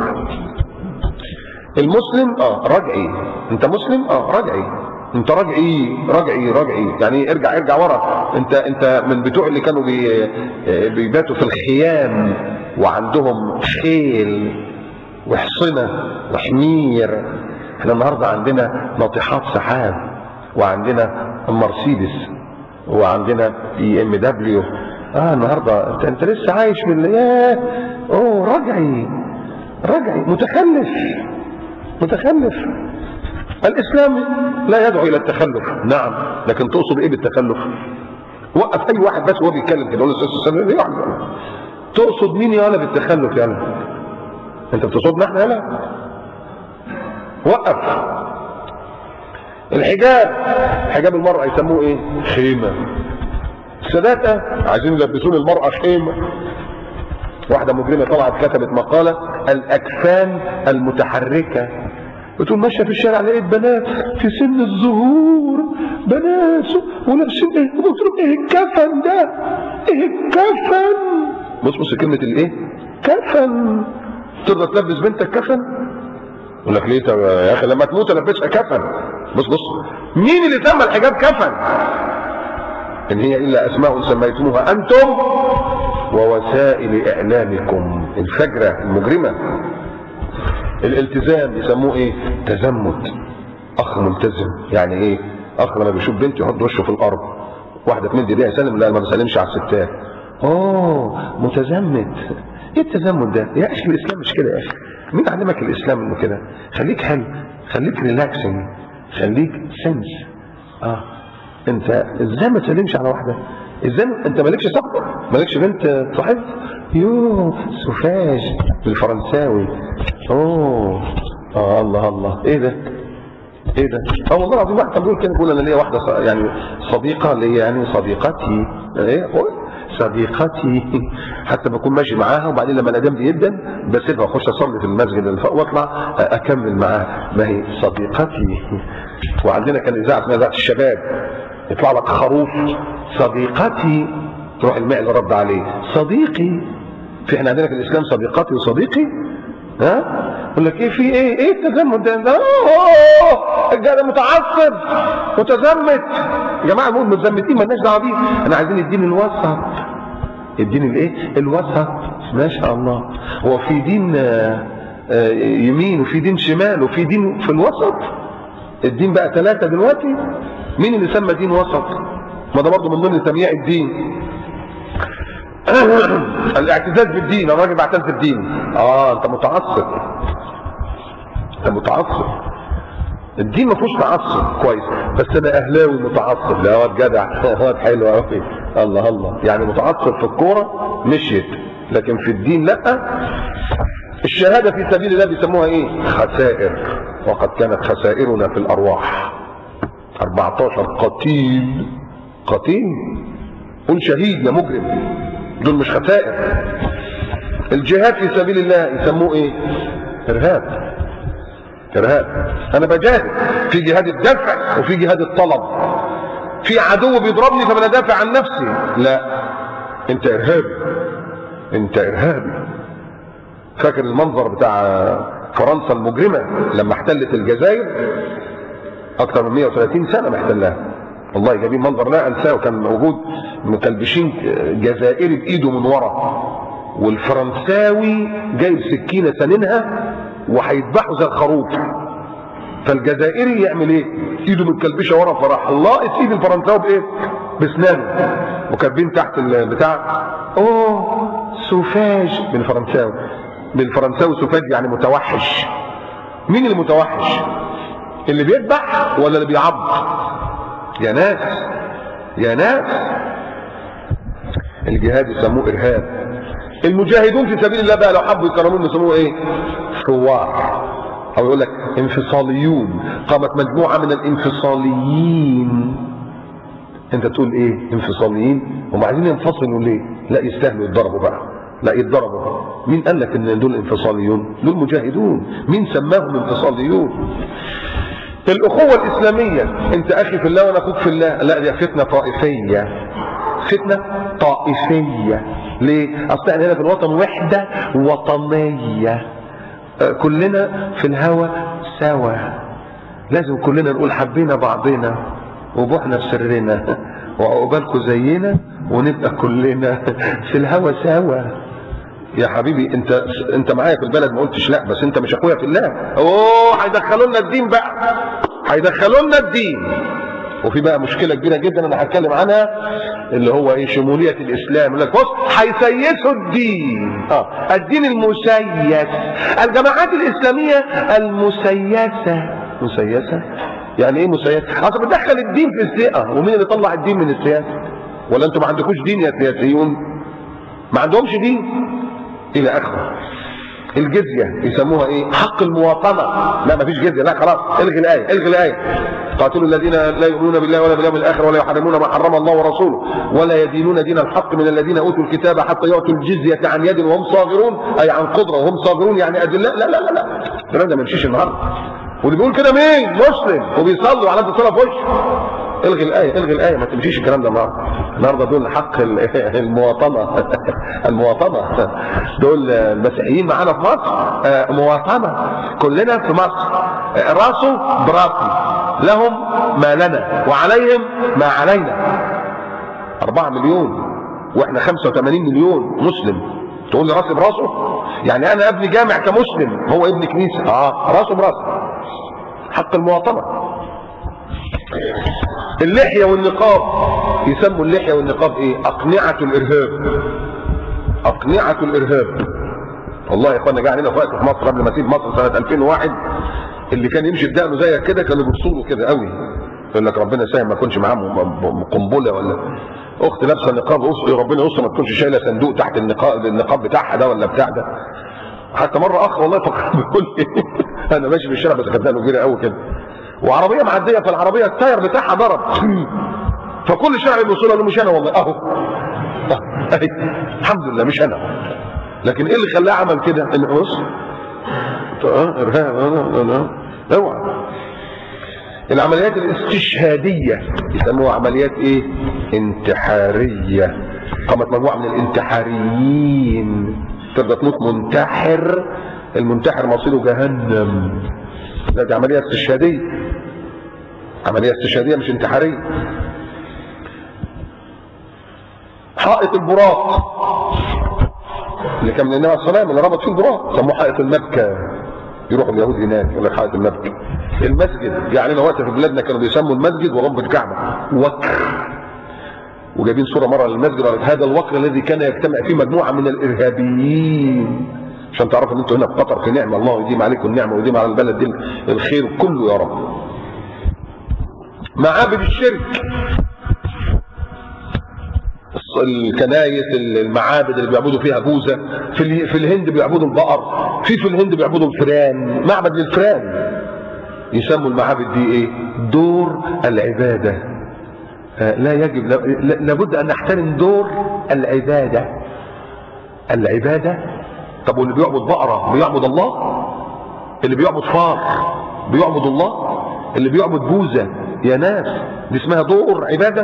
المسلم رجعي. أنت مسلم؟ رجعي. أنت رجعي رجعي رجعي، يعني ارجع ورا. أنت من بتوع اللي كانوا بيباتوا في الخيام وعندهم خيل وحصنة وحمير. احنا النهارده عندنا ناطحات سحاب وعندنا مرسيدس وعندنا BMW. النهارده انت لسه عايش بالله. رجعي متخلف. الاسلام لا يدعو الى التخلف، نعم، لكن تقصد ايه بالتخلف؟ وقف اي واحد بس وهو بيتكلم كده يقول له تقصد مين يالا بالتخلف؟ يالا انت بتصدنا احنا يالا؟ وقف. حجاب المرأة يسموه ايه؟ خيمة. السادات عايزين يلبسون المرأة خيمة. واحدة مجرمة طلعت كتبت مقالة الأكفان المتحركة، بتقول ماشية في الشارع لقيت بنات في سن الظهور، بنات ولابسين ايه؟ قلت لهم ايه الكفن ده؟ ايه الكفن؟ بص كلمة الايه؟ كفن. ترضى تلبس بنتك كفن؟ يقول لك ليه يا اخي لما تموت البسها كفن. بص مين اللي سمى الحجاب كفن؟ ان هي الا اسماء سميتموها انتم ووسائل اعلامكم. الفجرة المجرمة. الالتزام يسموه ايه؟ تزمت. اخ ملتزم. يعني ايه اخ لما بيشوف بنت يحط وشه في الارض، واحده تمد ايديها يسلم، لا ما بسلمش على الستات. متزمت. ايه التزمت ده يا اخي؟ الاسلام مش كده يا اخي. مين علمك الاسلام انه كده؟ خليك حلو، خليك ريلاكسنج، خليك سنس. انت ازاي ما تسلمش على واحده؟ ازاي انت مالكش صاحبه؟ مالكش بنت صاحب؟ سوفاج بالفرنساوي. الله الله، ايه ده؟ ايه ده؟ والله العظيم واحد كان بيقول كده، بيقول انا ليا واحده يعني صديقه ليا، يعني صديقتي. ايه صديقتي، حتى بكون ماشي معاها وبعدين لما الادام دي جدا بسيبها واخش اصلي في المسجد اللي فوق واطلع اكمل معاها، ما هي صديقتي. وعندنا كان اذاعه اسمها اذاعه الشباب، يطلع لك خروف صديقتي، تروح المعل رد عليه صديقي. في احنا عندنا في الاسلام صديقتي وصديقي. يقول لك ايه في ايه التزمت ده؟ الجاي متعصب متزمت. يا جماعه المؤمن متزمتين مالناش دعوه بيه، احنا عايزين الدين الوسط. الدين الايه؟ الوسط. ما شاء الله. هو في دين يمين وفي دين شمال وفي دين في الوسط؟ الدين بقى 3 دلوقتي. مين اللي سمى دين وسط؟ ما ده برضه من ضمن تمييع الدين. الاعتزاز بالدين، انا راجل بعتز بالدين. انت متعصب، انت متعصب. الدين ما فيهوش تعصب، كويس، بس انا اهلاوي متعصب. لا واد جدع، واد حلو قوي. الله الله، يعني متعصب في الكوره مشيت، لكن في الدين لا. الشهاده في سبيل الله بيسموها ايه؟ خسائر. وقد كانت خسائرنا في الارواح 14 قتيل. قتيل؟ قول شهيد يا مجرم، دول مش خسائر. الجهاد في سبيل الله يسموه ايه؟ ارهاب. ارهاب. انا بجاهد في جهاد الدفع وفي جهاد الطلب. في عدو بيضربني فانا دافع عن نفسي، لا، انت ارهابي، انت ارهابي. فاكر المنظر بتاع فرنسا المجرمه لما احتلت الجزائر؟ اكثر من 130 سنه محتلها، والله جايبين منظر لا انساه. وكان موجود مكلبشين جزائري بايده من ورا، والفرنساوي جايب سكينه سننها وهيذبحوا زي الخروف. فالجزائري يعمل ايه؟ ايده متكلبشه ورا، فراح لاقط ايد الفرنساوي بايه؟ باسنانه. وكاتبين تحت البتاع سوفاج بالفرنساوي. بالفرنساوي سوفاج يعني متوحش. مين اللي متوحش؟ اللي بيذبح ولا اللي بيعض؟ يا ناس يا ناس. الجهاد يسموه ارهاب. المجاهدون في سبيل الله بقى لو حبوا يكرمون يسموه ايه؟ ثوار، او يقول لك انفصاليون. قامت مجموعه من الانفصاليين. انت تقول ايه انفصاليين؟ هم عايزين ينفصلوا ليه؟ لا يستاهلوا يتضربوا بقى، لا يتضربوا. مين قال لك ان دول انفصاليون؟ دول مجاهدون. مين سماهم انفصاليون؟ الاخوه الاسلاميه، انت اخي في الله وانا اخوك في الله، لا دي فتنه طائفيه. فتنه طائفيه. ليه؟ اصل احنا هنا في الوطن وحده وطنيه، كلنا في الهوى سوا، لازم كلنا نقول حبينا بعضنا وبوحنا في سرنا وعقبالكم زينا ونبقى كلنا في الهوى سوا. يا حبيبي انت معايا في البلد ما قلتش لا، بس انت مش اخويا في الله. هيدخلوا لنا الدين بقى، هيدخلوا لنا الدين. وفي بقى مشكله كبيره جدا انا هتكلم عنها، اللي هو ايه؟ شموليه الاسلام. يقول لك بص هيسيسوا الدين. الدين المسيس. الجماعات الاسلاميه المسيسه. مسيسه يعني ايه مسيسه؟ اصل بتدخل الدين في السياسه. ومين اللي طلع الدين من السياسه؟ ولا انتوا ما عندكوش دين يا سياسيون؟ ما عندهمش دين الى اخره. الجزيه يسموها ايه؟ حق المواطنه. لا ما فيش جزيه، لا خلاص الغي الايه، الغي الايه. قاتلوا الذين لا يؤمنون بالله ولا باليوم الاخر ولا يحرمون ما حرم الله ورسوله ولا يدينون دين الحق من الذين اوتوا الكتاب حتى يعطوا الجزيه عن يد وهم صاغرون، اي عن قدره وهم صاغرون يعني ادلاء. لا لا لا لا، الكلام ده ما يمشيش النهارده. واللي بيقول كده مين؟ مسلم وبيصلي وعلامه الصلاه في وشه. الغي الايه، الغي الايه، ما تمشيش الكلام ده النهارده. دول حق المواطنه. المواطنه دول المسيحيين معانا في مصر، مواطنه كلنا في مصر، راسه براسي، لهم ما لنا وعليهم ما علينا. 4 مليون واحنا 85 مليون مسلم، تقول لي راسي براسه؟ يعني انا ابني جامع كمسلم، هو ابن كنيسه. راسه براسه. حق المواطنه. اللحية والنقاب، يسموا اللحية والنقاب ايه؟ أقنعة الإرهاب. أقنعة الإرهاب. والله يا اخوانا جه علينا وقت في مصر قبل ما اسيب مصر سنة 2001 اللي كان يمشي بدقنه زيك كده كانوا يبصوا له كده قوي، يقول لك ربنا يسهل ما يكونش معاه قنبله ولا اخت لابسه نقاب، ربنا يستر ما تكونش شايله صندوق تحت النقاب بتاعها ده ولا بتاع ده. حتى مره اخ والله فكر بيقول لي انا ماشي في الشارع بس كانت له كبيره قوي كده وعربيه معديه، فالعربيه التاير بتاعها ضرب فكل الشارع يبص له مش انا والله اهو الحمد لله مش انا. لكن ايه اللي خلاه عمل كده؟ ان بص ارهاب اوعى. العمليات الاستشهاديه يسموها عمليات ايه؟ انتحاريه. قامت مجموعه من الانتحاريين تقدر تموت منتحر، المنتحر مصيره جهنم. دي عمليه استشهاديه، عمليه استشهاديه مش انتحاريه. حائط البراق اللي كان من النبي عليه الصلاه والسلام اللي ربط فيه البراق سموه حائط المبكى. يروحوا اليهود هناك يقول لك حائط المبكى. المسجد يعني لنا وقت في بلادنا كانوا بيسموا المسجد ورب الكعبه وكر، وجايبين صوره مره للمسجد قالت هذا الوكر الذي كان يجتمع فيه مجموعه من الارهابيين، عشان تعرفوا ان انتوا هنا في قطر في نعمه، الله يديم عليكم النعمه ويديم على البلد دي الخير كله يا رب. معابد الشرك، الكنايس، المعابد اللي بيعبدوا فيها بوذا، في الهند بيعبدوا البقر، في الهند بيعبدوا الفئران، معبد للفئران. يسموا المعابد دي ايه؟ دور العباده. لا يجب، لابد ان نحترم دور العباده. العباده. طب واللي بيعبد بقره بيعبد الله؟ اللي بيعبد فار بيعبد الله؟ اللي بيعبد بوذا يا ناس دي اسمها دور عباده؟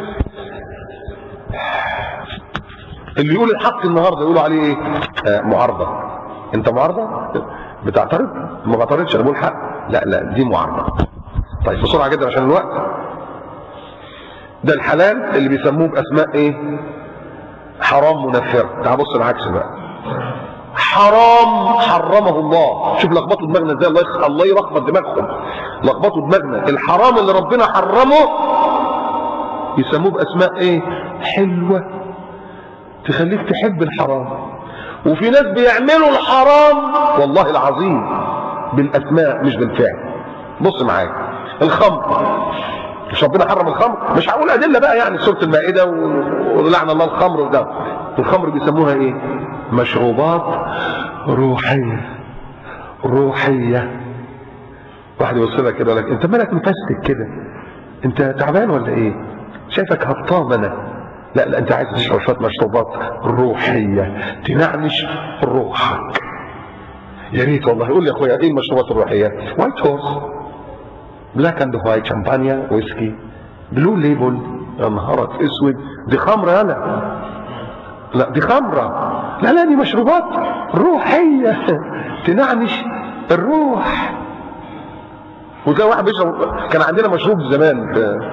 اللي يقول الحق النهارده يقولوا عليه ايه؟ معارضه. انت معارضه؟ بتعترض؟ ما بعترضش انا بقول حق. لا دي معارضه. طيب بسرعه جدا عشان الوقت. ده الحلال اللي بيسموه باسماء ايه؟ حرام منفره. تعال بص العكس بقى. حرام حرمه الله. شوف لخبطوا دماغنا ازاي، الله يلخبط دماغهم. لخبطوا دماغنا. الحرام اللي ربنا حرمه يسموه باسماء ايه؟ حلوه تخليك تحب الحرام. وفي ناس بيعملوا الحرام والله العظيم بالاسماء مش بالفعل. بص معايا، الخمر، مش ربنا حرم الخمر؟ مش هقول ادله بقى يعني سوره المائده ولعن الله الخمر وده. الخمر بيسموها ايه؟ مشروبات روحيه. روحيه. واحد يبص لك كده يقول لك انت مالك مفستك كده؟ انت تعبان ولا ايه؟ شايفك هبطان انا. لا انت عايز تشرب شويه مشروبات روحيه تنعنش روحك. يا ريت والله. يقول لي يا اخويا ايه المشروبات الروحيه؟ وايت هورس، بلاك اند وايت، شامبانيا، ويسكي، بلو ليبل. يا نهارك اسود، دي خمره يالا. لا دي خمره. لا دي مشروبات روحيه تنعنش الروح. وتلاقي واحد بيشرب. كان عندنا مشروب زمان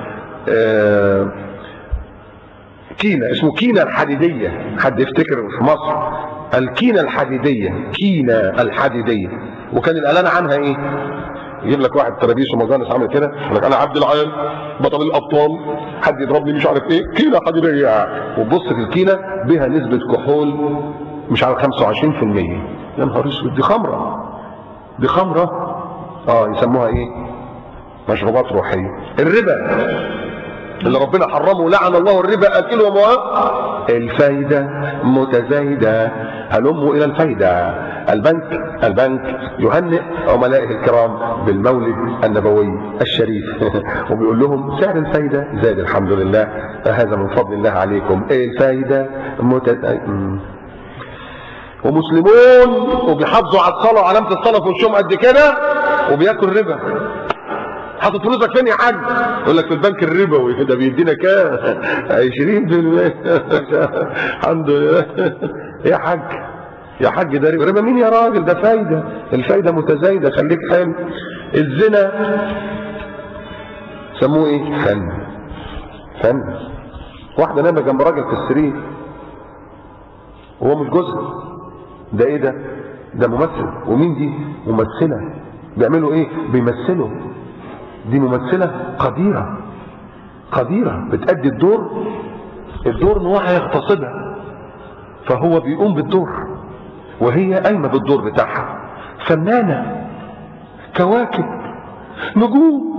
كينة، اسمه كينة الحديدية. حد يفتكر في مصر الكينة الحديدية؟ كينة الحديدية. وكان الإعلان عنها ايه؟ يجيب لك واحد ترابيس ومجانس عامل كده يقول لك انا عبد العال بطل الابطال، حد يضربني مش عارف ايه، كينة حديدية. وتبص في الكينة بها نسبة كحول مش عارف 25%. يا نهار اسود، دي خمرة. دي خمرة. يسموها ايه؟ مشروبات روحية. الربا اللي ربنا حرمه لعن الله الربا اكله ومواد. الفايدة متزايدة، هلموا الى الفايدة. البنك يهنئ عملائه الكرام بالمولد النبوي الشريف وبيقول لهم سعر الفايدة زاد الحمد لله، هذا من فضل الله عليكم. الفايدة ومسلمون وبيحافظوا على الصلاة وعلامة الصلاة في وشهم قد كده وبياكل ربا. حاطط فلوسك فين يا حاج؟ يقول لك في البنك الربوي ده بيدينا كام؟ 20%. الحمد لله. يا حاج يا حاج ده ربا مين يا راجل؟ ده فايده، الفايده متزايده، خليك حلو. الزنا سموه ايه؟ فن. واحده نامت جنب راجل في السرير وهو مش جوزها. ده ايه ده؟ ده ممثل. ومين دي؟ ممثله. بيعملوا ايه؟ بيمثلوا. دي ممثلة قديرة قديرة بتأدي الدور نوعها يغتصبها، فهو بيقوم بالدور وهي قايمة بالدور بتاعها. فنانة، كواكب، نجوم،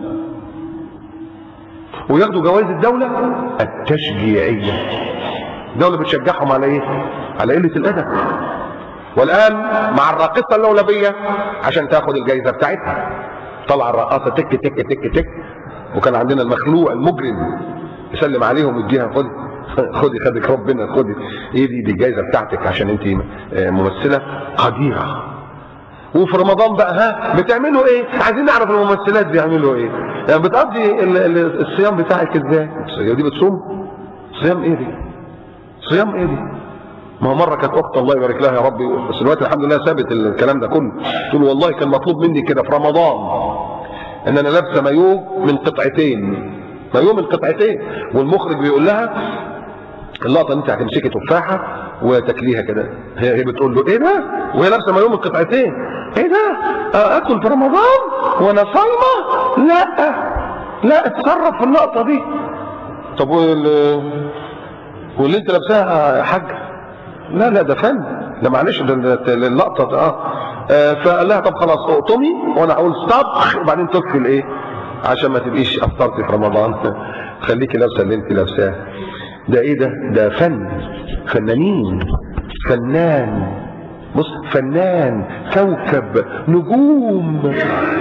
وياخدوا جوائز الدولة التشجيعية. الدولة بتشجعهم على ايه؟ على قلة الأدب. والآن مع الراقصة اللولبية عشان تاخد الجائزة بتاعتها، طلع الرقاصة تك تك تك تك، وكان عندنا المخلوع المجرم يسلم عليهم ويديها خدي خدك ربنا، خدي ايه دي الجائزة بتاعتك عشان انت ممثلة قديرة. وفي رمضان بقى ها بتعملوا ايه؟ عايزين نعرف الممثلات بيعملوا ايه؟ يعني بتقضي الصيام بتاعك ازاي؟ دي بتصوم؟ صيام ايه دي؟ صيام ايه دي؟ ما هو مره كانت اخت الله يبارك لها يا ربي، بس دلوقتي الحمد لله ثابت الكلام ده كله، تقول والله كان مطلوب مني كده في رمضان ان انا لابسه مايوه من قطعتين، مايوه من قطعتين، والمخرج بيقول لها اللقطه انت هتمسكي تفاحه وتاكليها كده، هي بتقول له ايه ده؟ وهي لابسه مايوه من قطعتين، ايه ده؟ اكل في رمضان وانا صايمه؟ لا اتصرف في اللقطه دي. طب واللي انت لابساها يا حاج؟ لا ده فن، ده معلش ده اللقطه فقال لها طب خلاص اقطمي وانا اقول ستوب وبعدين تدخل ايه عشان ما تبقيش افطرتي في رمضان، خليكي لابسه اللي انت لابساه. ده ايه ده فن، فنانين، فنان، بص فنان، كوكب، نجوم.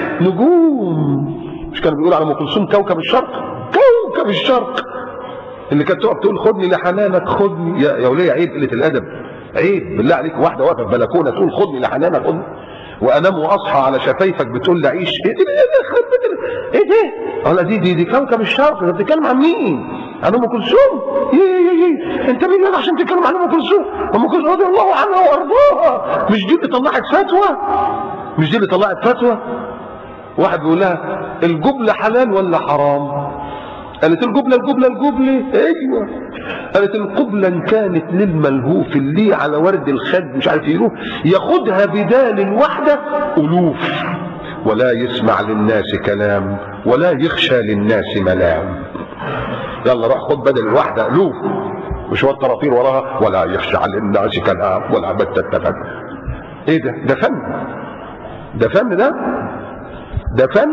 مش كانوا بيقولوا على ام كلثوم كوكب الشرق اللي كانت تقف تقول خدني لحنانك خدني. يا وليه عيب قله الادب، عيب بالله عليك. واحده واقفه في بلكونه تقول خدني لحنانك خدني، وانام واصحى على شفايفك بتقول لي عيش. ايه ده؟ دي كوكب الشرق. انت بتتكلم عن مين؟ عن ام كلثوم؟ انت مين عشان تتكلم عن ام كلثوم؟ ام كلثوم رضي الله عنها وارضاها. مش دي اللي طلعت فتوى؟ واحد بيقول لها الجبله حلال ولا حرام؟ قالت الجبله. ايوه. قالت القبله ان كانت للملهوف اللي على ورد الخد مش عارف يروح ياخدها بدال الوحده الوف، ولا يسمع للناس كلام ولا يخشى للناس ملام. يلا روح خد بدل الوحده الوف، مش هو الطراطير وراها ولا يخشى للناس كلام ولا بتتفت. ايه ده؟ ده فن ده فن.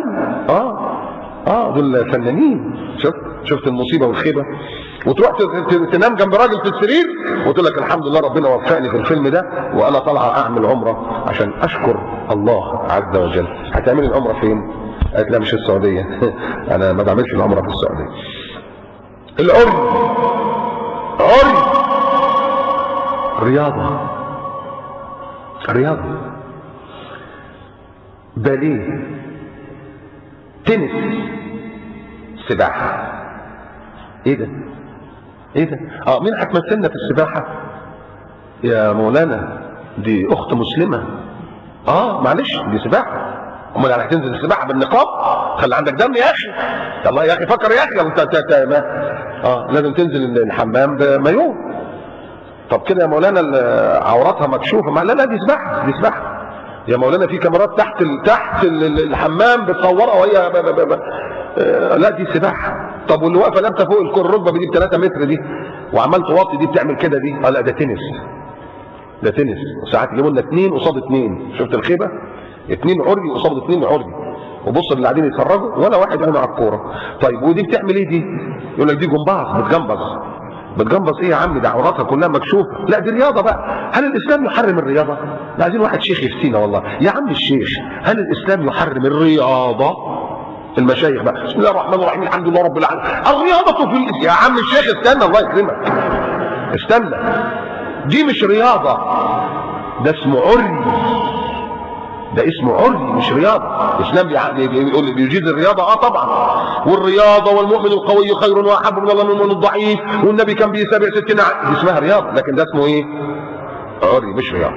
دول فنانين. شفت المصيبه والخيبه؟ وتروح تنام جنب راجل في السرير وتقول لك الحمد لله ربنا وفقني في الفيلم ده وانا طالعه اعمل عمره عشان اشكر الله عز وجل. هتعملي العمره فين؟ قالت لا مش السعوديه. انا ما بعملش العمره في السعوديه. العري رياضه، باليه، تنس، سباحه. ايه ده؟ مين هتمثلنا في السباحه؟ يا مولانا دي اخت مسلمه. معلش دي سباحه. امال يعني هتنزل السباحه بالنقاب؟ خلي عندك دم يا اخي. الله يا اخي فكر يا اخي. لازم تنزل الحمام بمايوه. طب كده يا مولانا عوراتها مكشوفه؟ لا دي سباحه يا مولانا. في كاميرات تحت الحمام بتصورها وهي لا دي سباحه. طب واللي واقفه لابسه فوق الركبه دي ب3 متر دي وعمال توطي دي بتعمل كده دي؟ لا ده تنس. وساعات يجيبوا لنا 2 قصاد 2. شفت الخيبه؟ 2 عري قصاد 2 عري، وبص اللي قاعدين يتفرجوا ولا واحد عينه على الكوره. طيب ودي بتعمل ايه دي؟ يقول لك دي جمباز، بتجمبز ايه يا عم؟ ده عوراتها كلها مكشوفه. لا دي رياضه بقى. هل الاسلام يحرم الرياضه؟ عايزين واحد شيخ يفتينا والله. يا عم الشيخ، هل الاسلام يحرم الرياضه؟ المشايخ بقى بسم الله الرحمن الرحيم الحمد لله رب العالمين الرياضه في يا عم الشيخ استنى الله يكرمك، استنى. دي مش رياضه، ده اسمه عري. مش رياضه. الاسلام بيقول بيجيز الرياضه طبعا. والرياضه والمؤمن القوي خير واحب من الله من المؤمن الضعيف، والنبي كان بيسابع 60 دي اسمها رياضه، لكن ده اسمه ايه؟ عري مش رياضه.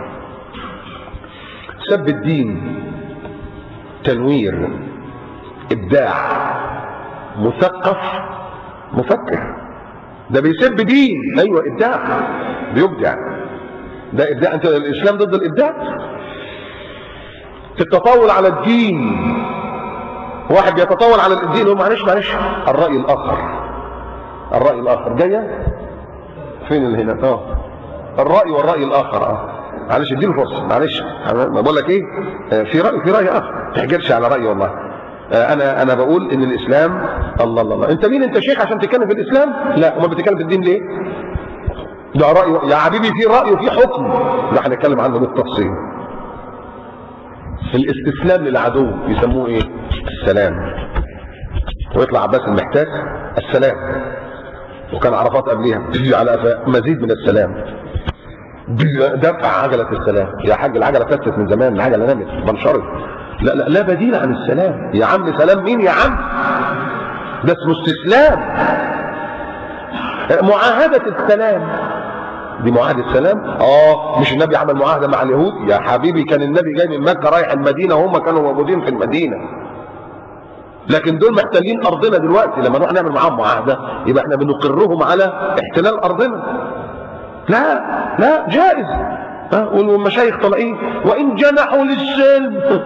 سب الدين، تنوير، ابداع، مثقف، مفكر. ده بيسب دين. ايوه ابداع، بيبدع. ده ابداع. انت الاسلام ضد الابداع؟ التطاول على الدين، واحد بيتطاول على الدين يقول معلش الرأي الآخر جاية فين اللي هنا؟ الرأي والرأي الآخر. معلش اديله فرصة، معلش ما بقول لك ايه، في رأي آخر، ما تحجرش على رأيي والله. انا بقول ان الاسلام الله. انت مين انت شيخ عشان تتكلم في الاسلام؟ لا. امال بتتكلم في الدين ليه؟ ده رأي يا حبيبي، في رأي وفي حكم، ده هنتكلم عنه بالتفصيل. الاستسلام للعدو يسموه ايه؟ السلام. ويطلع عباس المحتاج السلام، وكان عرفات قبليها على مزيد من السلام، دفع عجلة السلام. يا حاج العجلة فاتت من زمان، العجلة نامت بنشرت. لا بديل عن السلام يا عم. سلام مين يا عم؟ ده اسمه استسلام. معاهدة السلام دي معاهدة السلام. مش النبي عمل معاهدة مع اليهود يا حبيبي؟ كان النبي جاي من مكة رايح المدينة وهم كانوا موجودين في المدينة، لكن دول محتلين ارضنا دلوقتي. لما نروح نعمل معاهم معاهدة يبقى احنا بنقرهم على احتلال ارضنا. لا جائز. والمشايخ طالعين وان جنحوا للسلم.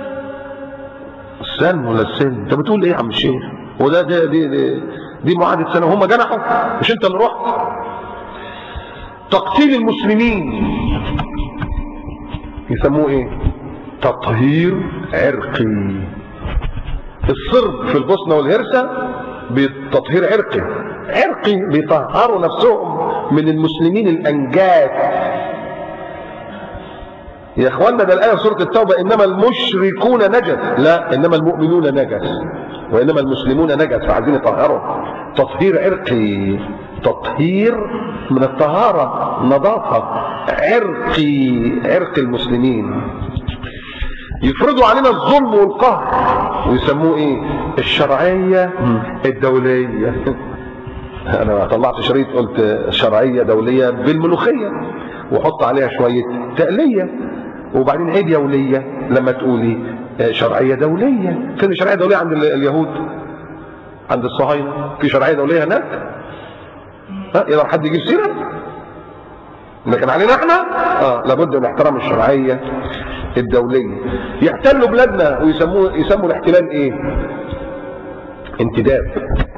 السلم ولا السلم؟ انت بتقول ايه يا عم الشيخ؟ وده دي معاهدة سلام، هم جنحوا مش انت اللي رحت. تقتيل المسلمين يسموه ايه؟ تطهير عرقي. الصرب في البوسنة والهرسة بتطهير عرقي، بيطهروا نفسهم من المسلمين الأنجاس. يا اخوانا ده الآية في سورة التوبة إنما المشركون نجس، لا إنما المؤمنون نجس وإنما المسلمون نجس، فعايزين يطهروا. تطهير عرقي، تطهير من الطهارة، نظافة. عرق المسلمين. يفرضوا علينا الظلم والقهر ويسموه ايه؟ الشرعية الدولية. انا طلعت شريط قلت شرعية دولية بالملوخية وحط عليها شوية تقلية، وبعدين عيد يولية لما تقولي شرعية دولية. فين شرعية دولية عند اليهود؟ عند الصهاينة في شرعية دولية هناك؟ يقدر حد يجيب سيرة؟ لكن علينا احنا لابد من احترام الشرعية الدولية. يحتلوا بلادنا ويسموا الاحتلال ايه؟ انتداب،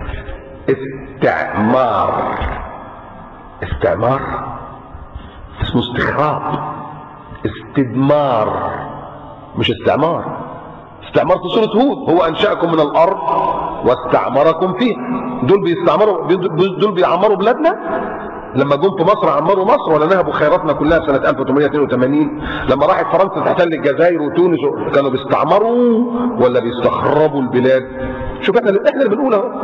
استعمار اسمه استخراب، استدمار مش استعمار. استعمار في سورة هود، هو انشأكم من الارض واستعمركم فيها. دول بيعمروا بلادنا. لما جم في مصر عمروا مصر ولا نهبوا خيراتنا كلها في سنة 1882؟ لما راحت فرنسا تحتل الجزائر وتونس كانوا بيستعمروا ولا بيستخربوا البلاد؟ شوف احنا اللي بنقول اهو.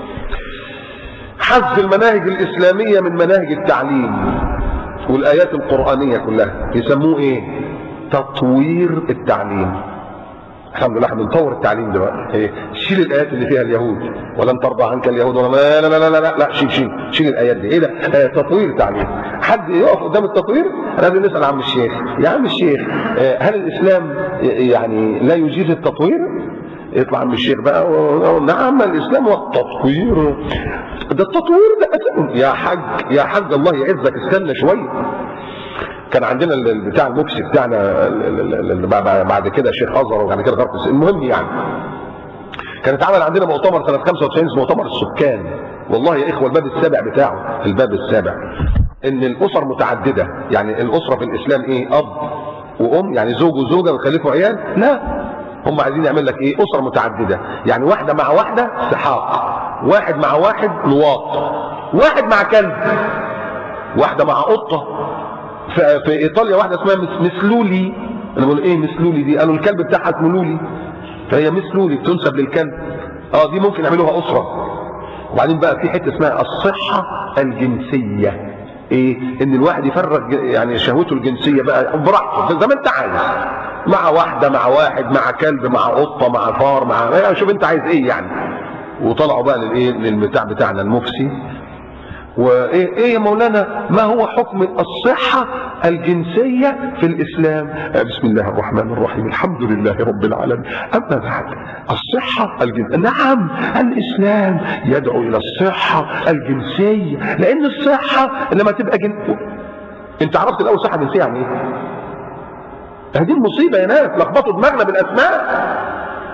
حذف المناهج الإسلامية من مناهج التعليم والآيات القرآنية كلها يسموه ايه؟ تطوير التعليم. الحمد لله احنا بنطور التعليم دلوقتي. شيل الايات اللي فيها اليهود ولن ترضى عنك اليهود ولا لا لا لا لا لا، شيل الايات دي. ايه ده؟ تطوير تعليم. حد يقف قدام التطوير؟ لازم نسال عم الشيخ، يا عم الشيخ هل الاسلام يعني لا يجيز التطوير؟ يطلع عم الشيخ بقى نعم الاسلام والتطوير. ده التطوير ده يا حاج الله يعزك استنى شويه. كان عندنا بتاع المفتي بتاعنا بعد كده الشيخ ازهر وبعد كده غرفس. المهم يعني كان اتعمل عندنا مؤتمر سنه 95 اسمه مؤتمر السكان. والله يا اخوه الباب السابع بتاعه، الباب السابع، ان الاسر متعدده. يعني الاسره في الاسلام ايه؟ اب وام، يعني زوج وزوجه ويخلفوا عيال. لا، هم عايزين يعمل لك ايه؟ اسره متعدده. يعني واحده مع واحده سحاق، واحد مع واحد لواط، واحد مع كلب، واحده مع قطه. في ايطاليا واحده اسمها مسلولي. انا بقول ايه مسلولي دي؟ قالوا الكلب بتاعها اسمه لولي، فهي مسلولي بتنسب للكلب. دي ممكن يعملوها اسره. وبعدين بقى في حته اسمها الصحه الجنسيه. ايه؟ ان الواحد يفرغ يعني شهوته الجنسيه بقى براحته زي ما انت عايز، مع واحده مع واحد مع كلب مع قطه مع فار مع شوف انت عايز ايه يعني. وطلعوا بقى للبتاع بتاعنا المفتي. وايه يا مولانا ما هو حكم الصحة الجنسية في الاسلام؟ بسم الله الرحمن الرحيم، الحمد لله رب العالمين، اما بعد الصحة الجنسية، نعم الاسلام يدعو الى الصحة الجنسية، لان الصحة لما تبقى انت عرفت الاول صحة جنسية يعني ايه؟ هذه المصيبة يا ناس، لخبطوا دماغنا بالاسماء.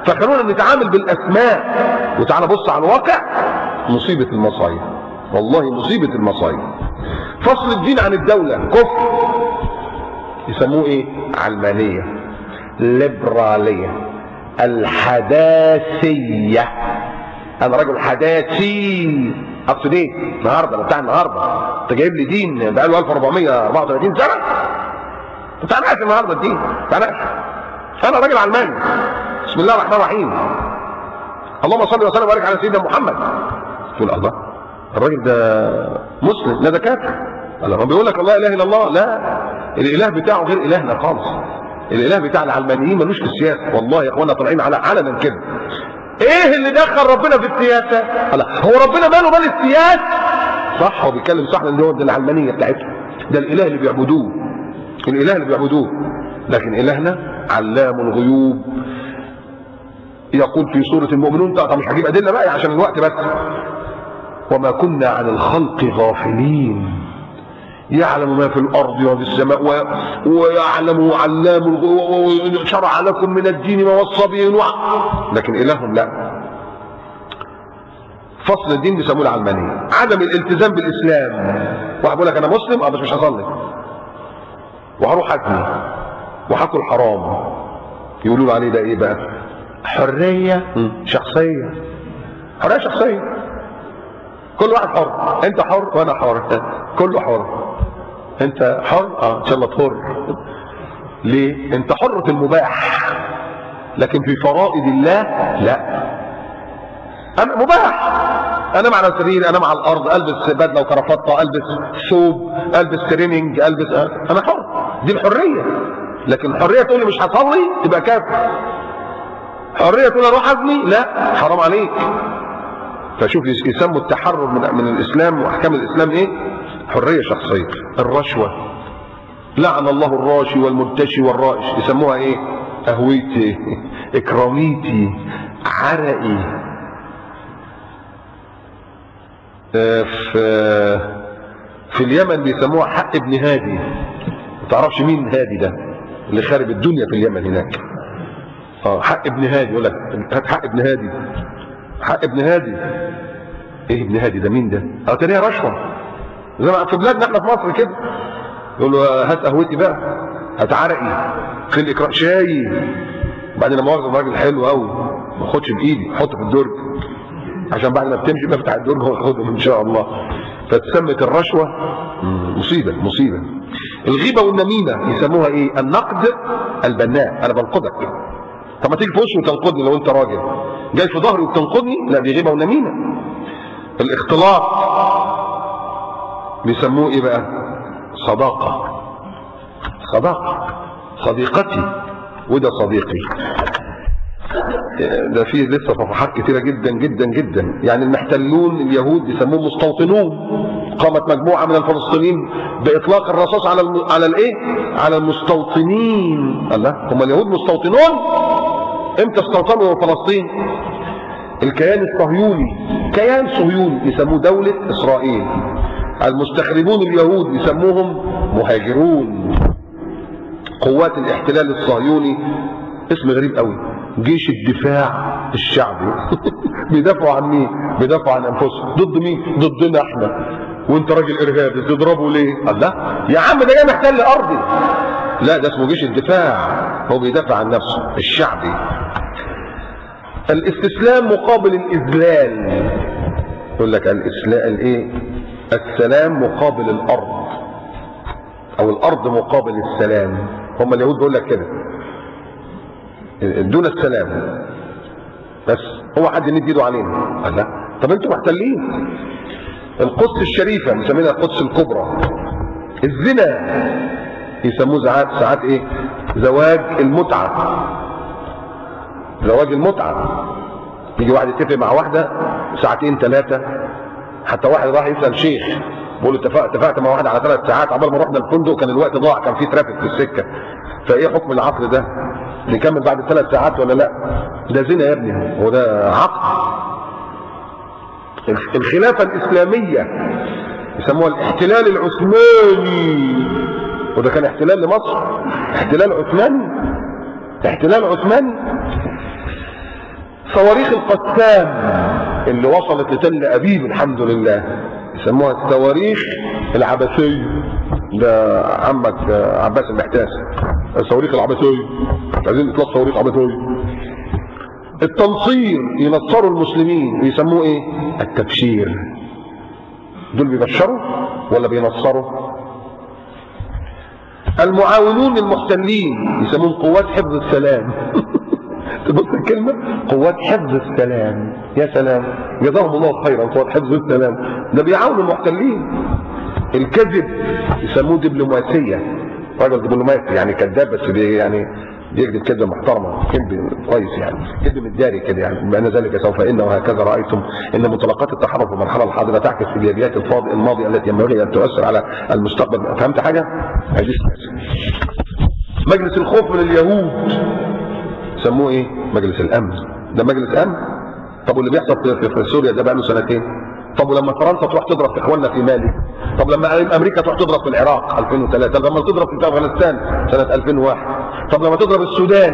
فخلونا نتعامل بالاسماء. وتعالى بص على الواقع، مصيبه المصايب، والله مصيبه المصايب. فصل الدين عن الدوله كفر، يسموه ايه؟ علمانيه، ليبراليه، الحداثيه. انا راجل حداثي، اقصد ايه؟ النهارده بتاع النهارده، انت جايب لي دين بقاله 1434 سنه؟ انت عارف النهارده الدين؟ انا راجل علماني. بسم الله الرحمن الرحيم، اللهم صل وسلم وبارك على سيدنا محمد. تقول الله، الراجل ده مسلم؟ لا ده كافر. الله بيقول لك الله اله الا الله. لا، الاله بتاعه غير الهنا خالص. الاله بتاع العلمانيين ملوش في السياسه. والله يا اخوانا طالعين على علنا كده. ايه اللي دخل ربنا في السياسه؟ هو ربنا ماله مال السياسه؟ صح، هو بيتكلم صح، لان هو ده العلمانيه بتاعتهم، ده الاله اللي بيعبدوه، الاله اللي بيعبدوه. لكن الهنا علام الغيوب، يقول في سوره المؤمنون. طب مش هجيب ادله بقى عشان الوقت بس. وما كنا عن الخلق غافلين، يعلم ما في الارض وفي السماء، ويعلم علام الغيوب، شرع لكم من الدين ما وصى به. لكن الههم لا. فصل الدين بيسموه العلمانيه، عدم الالتزام بالاسلام. واحد بيقول لك انا مسلم بس مش هصلي، وهروح ازني، وهاكل حرام. يقولوا له عليه ده ايه بقى؟ حريه شخصيه. حريه شخصيه، كل واحد حر. انت حر وانا حر، كله حر. انت حر ان شاء الله تحر. ليه؟ انت حر في المباح، لكن في فرائض الله لا. انا مباح، انا مع السرير، انا مع الارض، البس بدله وكرافطه، البس ثوب، البس تريننج، البس، انا حر. دي الحريه. لكن الحريه تقول لي مش هصلي تبقى كافر. حريه تقول اروح ازني، لا حرام عليك. فشوف يسموا التحرر من الاسلام واحكام الاسلام ايه؟ حريه شخصيه. الرشوه، لعن الله الراشي والمرتشي والرائش، يسموها ايه؟ اهويتي، اكراميتي، عرقي. في اليمن بيسموها حق ابن هادي. ما تعرفش مين هادي ده؟ اللي خارب الدنيا في اليمن هناك. حق ابن هادي، يقول لك هات حق ابن هادي. حق ابن هادي، ايه ابن هادي ده؟ مين ده؟ تانيها رشوه، زي ما في بلادنا احنا في مصر كده. يقول له هات قهوتي بقى، هات عرقي، في الاكرام شاي. بعدين لما مؤاخذه راجل حلو قوي، ما اخدش بايدي، حطه في الدرج عشان بعد ما بتمشي بفتح الدرج واخدهم ان شاء الله. فتسمت الرشوه مصيبه مصيبه. الغيبه والنميمه يسموها ايه؟ النقد البناء. انا بنقدك، طب ما تيجي في وشي وتنقدني لو انت راجل. جاي في ظهري وبتنقدني، لا دي غيبه ونميمه. الاختلاط بيسموه ايه بقى؟ صداقه. صداقه، صديقتي وده صديقي. ده فيه لسه صفحات كثيره جدا جدا جدا. يعني المحتلون اليهود يسموهم مستوطنون. قامت مجموعه من الفلسطينيين باطلاق الرصاص على الايه؟ على المستوطنين. الله، هم اليهود مستوطنون؟ امتى استوطنوا فلسطين؟ الكيان الصهيوني، كيان صهيوني يسموه دولة إسرائيل. المستخربون اليهود يسموهم مهاجرون. قوات الاحتلال الصهيوني اسم غريب قوي، جيش الدفاع الشعبي. بيدافعوا عن مين؟ بيدافعوا عن انفسهم. ضد مين؟ ضدنا احنا. وانت راجل ارهابي تضربه ليه؟ الله يا عم ده جاي محتل ارضي. لا ده اسمه جيش الدفاع، هو بيدافع عن نفسه الشعبي. الاستسلام مقابل الاذلال. يقول لك الاسلام الايه؟ السلام مقابل الارض، او الارض مقابل السلام. هم اليهود بيقول لك كده، دون السلام بس هو حد يمد ايده علينا. الله، طب انتوا محتلين. القدس الشريفه مسمينها القدس الكبرى. الزنا يسموه ساعات ايه؟ زواج المتعه. زواج المتعه، يجي واحد يتفق مع واحده ساعتين ثلاثه. حتى واحد راح يسال شيخ، بيقول له اتفقت مع واحده على 3 ساعات، عقبال ما رحنا الفندق كان الوقت ضاع، كان في ترافيك في السكه. فايه حكم العقد ده؟ نكمل بعد 3 ساعات ولا لا؟ ده زنا يا ابني، هو ده عقد؟ الخلافه الاسلاميه يسموها الاحتلال العثماني، وده كان احتلال لمصر. احتلال عثماني، احتلال عثماني. صواريخ القسام اللي وصلت لتل ابيب الحمد لله يسموها الصواريخ العباسيه. ده عمك عباس المحتاس، الصواريخ العباسيه، عايزين اطلاق صواريخ عباسيه. التنصير، ينصروا المسلمين ويسموه ايه؟ التبشير. دول بيبشروا ولا بينصروا؟ المعاونون للمحتلين يسموهم قوات حفظ السلام. تبص الكلمة قوات حفظ السلام، يا سلام، جزاهم الله خيرا قوات حفظ السلام، ده بيعاونوا المحتلين. الكذب يسموه دبلوماسية، راجل دبلوماسي يعني كذاب بس يعني بيكذب كذبة محترمة، كذب كويس يعني، كذب متداري كده يعني. بأن ذلك سوف إن وهكذا رأيتم إن منطلقات التحرك في المرحلة الحاضرة تعكس إيجابيات الماضي التي ينبغي أن تؤثر على المستقبل. فهمت حاجة؟ هذه مجلس الخوف من اليهود سموه ايه؟ مجلس الامن. ده مجلس امن؟ طب واللي بيحصل في سوريا ده بقى له سنتين. طب ولما فرنسا تروح تضرب في اخواننا في مالي، طب لما امريكا تروح تضرب في العراق 2003، طب لما تضرب في افغانستان سنه 2001، طب لما تضرب السودان،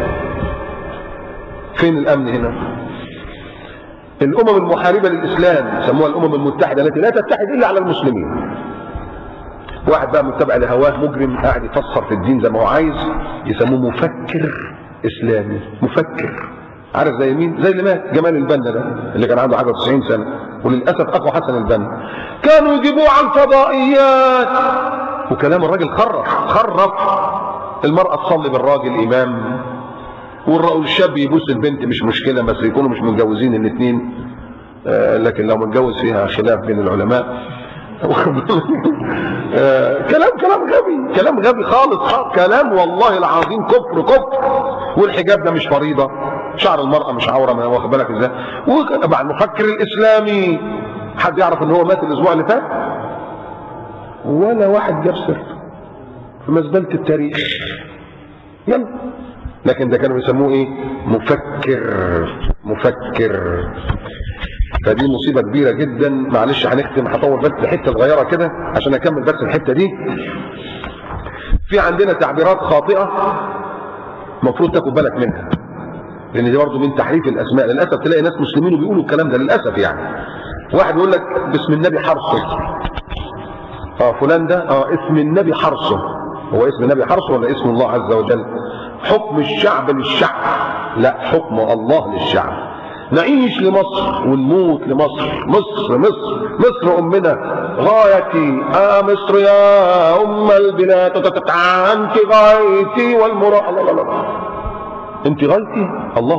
فين الامن هنا؟ الامم المحاربه للاسلام سموها الامم المتحده التي لا تتحد الا على المسلمين. واحد بقى متبع لهواه مجرم قاعد يفسر في الدين زي ما هو عايز، يسموه مفكر اسلامي. مفكر، عارف زي مين؟ زي اللي مات جمال البنا ده اللي كان عنده حاجه 90 سنه، وللاسف اخو حسن البنا كانوا يجيبوه على الفضائيات وكلام الراجل خرف. المراه تصلي بالراجل امام، والشاب يبوس البنت مش مشكله بس يكونوا مش متجوزين الاثنين، لكن لو متجوز فيها خلاف بين العلماء. كلام غبي خالص، كلام والله العظيم كفر. والحجاب ده مش فريضه، شعر المراه مش عوره، ما واخد بالك ازاي؟ وبعد المفكر الاسلامي حد يعرف ان هو مات الاسبوع اللي فات؟ ولا واحد جاب سيرته في مزبله التاريخ. يلا، لكن ده كانوا يسموه ايه؟ مفكر. فدي مصيبة كبيرة جدا. معلش هنختم، هطول بس حتة صغيرة كده عشان اكمل بس الحتة دي. في عندنا تعبيرات خاطئة المفروض تاخد بالك منها، لان دي برضه من تحريف الاسماء. للاسف تلاقي ناس مسلمين وبيقولوا الكلام ده للاسف يعني. واحد يقول لك باسم النبي حرصه، فلان ده اسم النبي حرصه. هو اسم النبي حرصه ولا اسم الله عز وجل؟ حكم الشعب للشعب، لا، حكم الله للشعب. نعيش لمصر ونموت لمصر. مصر أمنا، غايتي مصر يا أم البلاد، أنت غايتي والمراد. الله، أنت غايتي،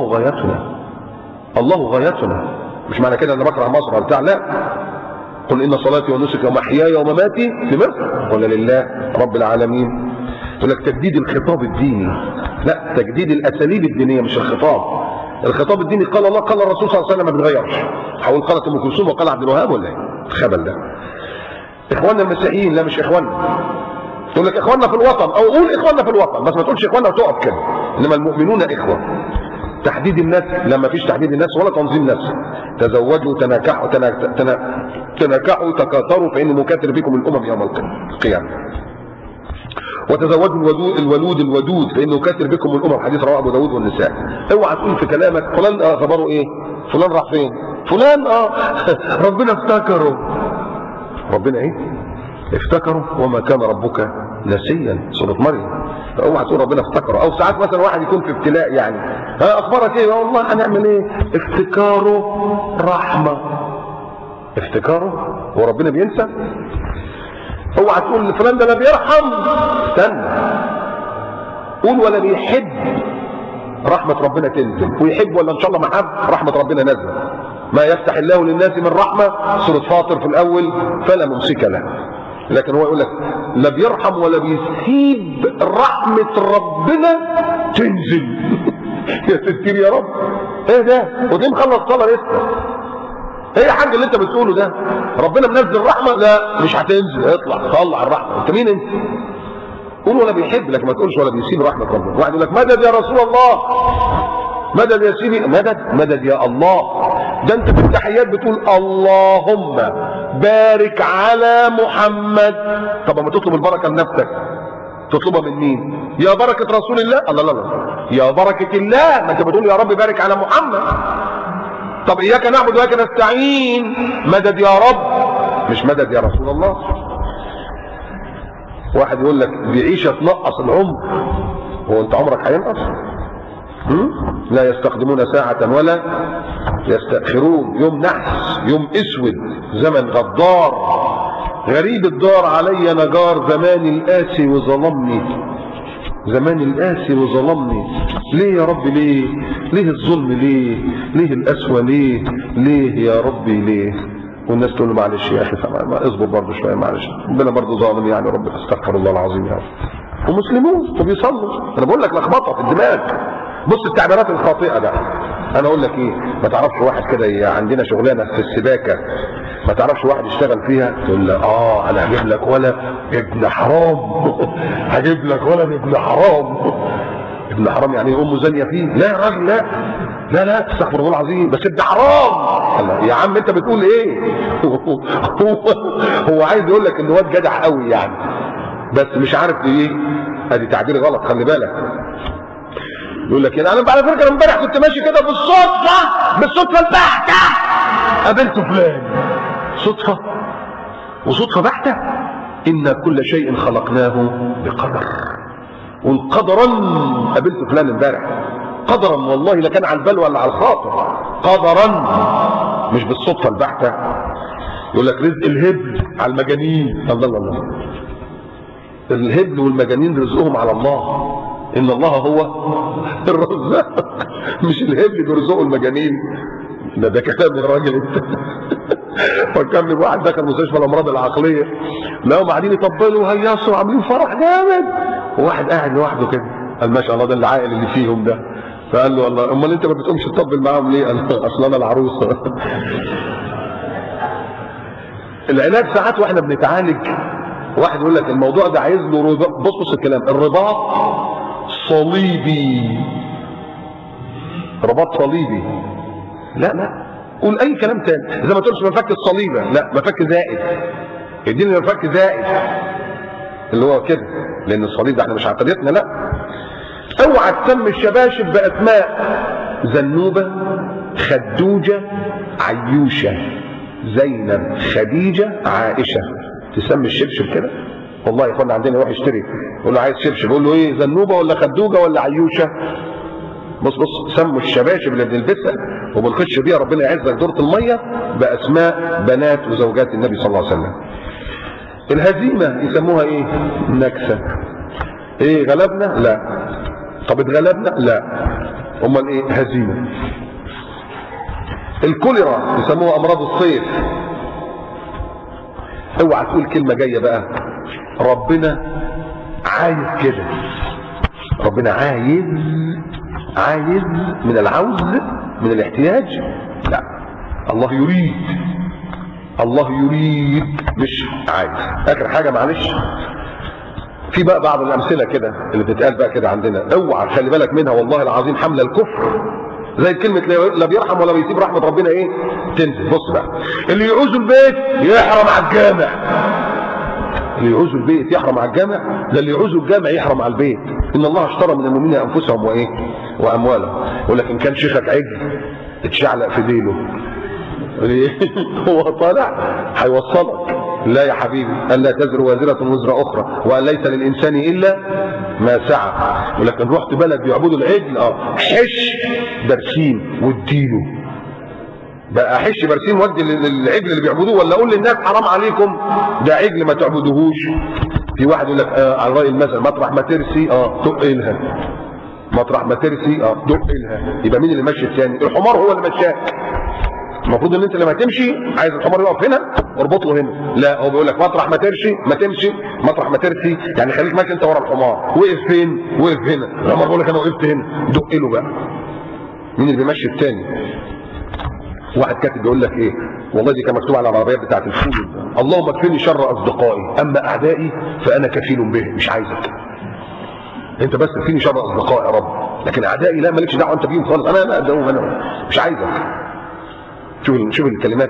الله غايتنا. مش معنى كده أنا بكره مصر ولا بتاع، لا. قل إن صلاتي ونسكي ومحياي ومماتي لمصر ولا لله رب العالمين. يقول لك تجديد الخطاب الديني، لا، تجديد الأساليب الدينية مش الخطاب. الخطاب الديني قال الله قال الرسول صلى الله عليه وسلم ما بيتغيرش. حاول قالت ام كلثوم وقال عبد الوهاب ولا ايه؟ الخبل ده. اخواننا المسيحيين، لا مش اخواننا. تقول لك اخواننا في الوطن، او قول اخواننا في الوطن بس ما تقولش اخواننا وتقف كده. انما المؤمنون اخوه. تحديد الناس، لا ما فيش تحديد الناس ولا تنظيم نفس. تزوجوا تناكحوا تكاثروا فإن مكاثر بكم الامم يوم القيامه. وتزوجوا الودود فإنه كاتر بكم الأمم، حديث رواه أبو داود والنساء. اوعى تقول في كلامك فلان خبره إيه؟ فلان راح فين؟ فلان ربنا افتكره. ربنا إيه؟ افتكره وما كان ربك نسيا، سورة مريم. فاوعى تقول ربنا افتكره. أو ساعات مثلا واحد يكون في ابتلاء يعني، أخبارك إيه؟ والله هنعمل إيه؟ افتكاره رحمة. افتكاره وربنا بينسى؟ اوعى تقول فلان ده لا بيرحم، استنى، قول ولا بيحب رحمة ربنا تنزل، ويحب ولا ان شاء الله ما حب رحمة ربنا نزل. ما يفتح الله للناس من رحمة، سورة فاطر في الأول، فلا ممسك له. لكن هو يقول لك لا بيرحم ولا بيسيب رحمة ربنا تنزل. يا ستير يا رب، ايه ده؟ ودي مخلص صلاة لسه. ايه يا حاج اللي انت بتقوله ده؟ ربنا منزل رحمه؟ لا مش هتنزل، اطلع طلع الرحمه. انت مين انت؟ قول ولا بيحب، لكن ما تقولش ولا بيسيب رحمه ربنا. واحد يقول لك مدد يا رسول الله، مدد يا سيدي، مدد يا الله. ده انت في التحيات بتقول اللهم بارك على محمد. طب ما تطلب البركه لنفسك، تطلبها من مين؟ يا بركه رسول الله. الله لا لا، يا بركه الله، ما انت بتقول يا رب بارك على محمد. طب اياك نعبد واياك نستعين، مدد يا رب، مش مدد يا رسول الله. واحد يقول لك بعيشه تنقص العمر، هو انت عمرك هينقص؟ لا يستخدمون ساعة ولا يستأخرون. يوم نحس، يوم اسود، زمن غدار، غريب الدار علي نجار، زمان القاسي وظلمني، زمان القاسي وظلمني. ليه يا رب ليه؟ ليه الظلم ليه؟ ليه القسوة ليه؟ ليه يا ربي ليه؟ والناس تقول له معلش يا اخي اصبر برضه شويه، معلش ربنا برضه ظالم يعني، رب استغفر الله العظيم يا رب. ومسلمون وبيصلوا. انا بقول لك لخبطه في الدماغ. بص التعبيرات الخاطئه ده. انا اقول لك ايه، ما تعرفش واحد كده عندنا شغلانه في السباكه، ما تعرفش واحد يشتغل فيها، تقول له انا هجيب لك ولد ابن حرام هجيب لك ولد ابن حرام. ابن حرام يعني امه زانيه فيه؟ لا يا راجل، لا لا لا، استغفر الله العظيم، بس ابن حرام. يا عم انت بتقول ايه؟ هو عايز يقول لك ان واد جدع قوي يعني، بس مش عارف ايه. ادي تعبير غلط، خلي بالك. يقول لك انا على فكره امبارح كنت ماشي كده بالصدفه البحته قابلت فلان. صدفه وصدفه بحته؟ ان كل شيء خلقناه بقدر، وقدرا قابلت فلان امبارح، قدرا والله لا كان على البال ولا على الخاطر، قدرا مش بالصدفه البحته. يقول لك رزق الهبل على المجانين. الله الله الله، الهبل والمجانين رزقهم على الله، ان الله هو الرزاق، مش الهبل بيرزقوا المجانين. ده كلام الراجل انت. فكرني بواحد دخل مستشفى الامراض العقليه، لقوا قاعدين يطبلوا وهيصوا وعاملين فرح جامد، وواحد قاعد لوحده كده، قال ما شاء الله ده العائل اللي فيهم ده. فقال له والله امال انت ما بتقومش تطبل معاهم ليه؟ قال اصل انا العروسه. العلاج ساعات واحنا بنتعالج، واحد يقول لك الموضوع ده عايز له رباط. بص الكلام، الرباط صليبي، رباط صليبي. لا قول اي كلام تاني، زي ما تقولش مفك الصليبه، لا مفك زائد، اديني مفك زائد اللي هو كده، لان الصليب ده احنا مش عقيدتنا. لا، اوعى تسمي الشباشب باسماء زنوبه، خدوجه، عيوشه، زينب، خديجه، عائشه. تسمي الشبشب كده؟ والله يا اخوانا عندنا يروح يشتري يقول له عايز شبشب، يقول له ايه، زنوبه ولا خدوجه ولا عيوشه؟ بص سموا الشباشب اللي بنلبسها وبنخش بيها ربنا يعزك دورة الميه باسماء بنات وزوجات النبي صلى الله عليه وسلم. الهزيمه يسموها ايه؟ نكسه. ايه، غلبنا؟ لا. طب اتغلبنا؟ لا. امال ايه؟ هزيمه. الكوليرا يسموها امراض الصيف. اوعى تقول كلمه جايه بقى، ربنا عايز كده، ربنا عايز من العوز، من الاحتياج. لا، الله يريد، الله يريد مش عايز. اخر حاجه معلش، في بقى بعض الامثله كده اللي بتتقال بقى كده عندنا، اوعى خلي بالك منها والله العظيم، حمله الكفر. زي كلمه لا بيرحم ولا بيسيب رحمه ربنا ايه تنزل. بص بقى، اللي يعوز البيت يحرم على الجامع، اللي يعوز البيت يحرم على الجامع، ده اللي يعوز الجامع يحرم على البيت. ان الله اشترى من المؤمنين انفسهم وايه واموالهم. يقول لك ان كان شيخك عجل اتشعلق في ديله هو طالع هيوصلك. لا يا حبيبي، الا تزر وازره وزر اخرى، وان ليس للانسان الا ما سعى. ولكن رحت بلد بيعبدوا العجل، حش برسيم واديله بقى، حش برسيم ودي للعجل اللي بيعبدوه، ولا اقول للناس حرام عليكم ده عجل ما تعبدوهوش. في واحد يقول لك على راي المثل، مطرح ما ترسي دق لها، مطرح ما ترسي دق لها. يبقى مين اللي ماشي الثاني؟ الحمار هو اللي مشاك. المفروض ان انت لما تمشي عايز الحمار يقف هنا اربط له هنا، لا هو بيقول لك مطرح ما ترشي ما تمشي، مطرح ما ترسي يعني خليك ماشي انت ورا الحمار. وقف فين؟ وقف هنا. الحمار بيقول لك انا وقفت هنا، دق له بقى. مين اللي بيمشي الثاني؟ واحد كاتب بيقول لك ايه، والله دي كان مكتوب على العربيات بتاعت الفول، اللهم اكفني شر اصدقائي اما اعدائي فانا كفيل به. مش عايزك انت بس، كفيني شر اصدقائي يا رب، لكن اعدائي لا، مالكش دعوه انت بيهم خالص، انا ادعوهم، انا مش عايزك. شوف الكلمات.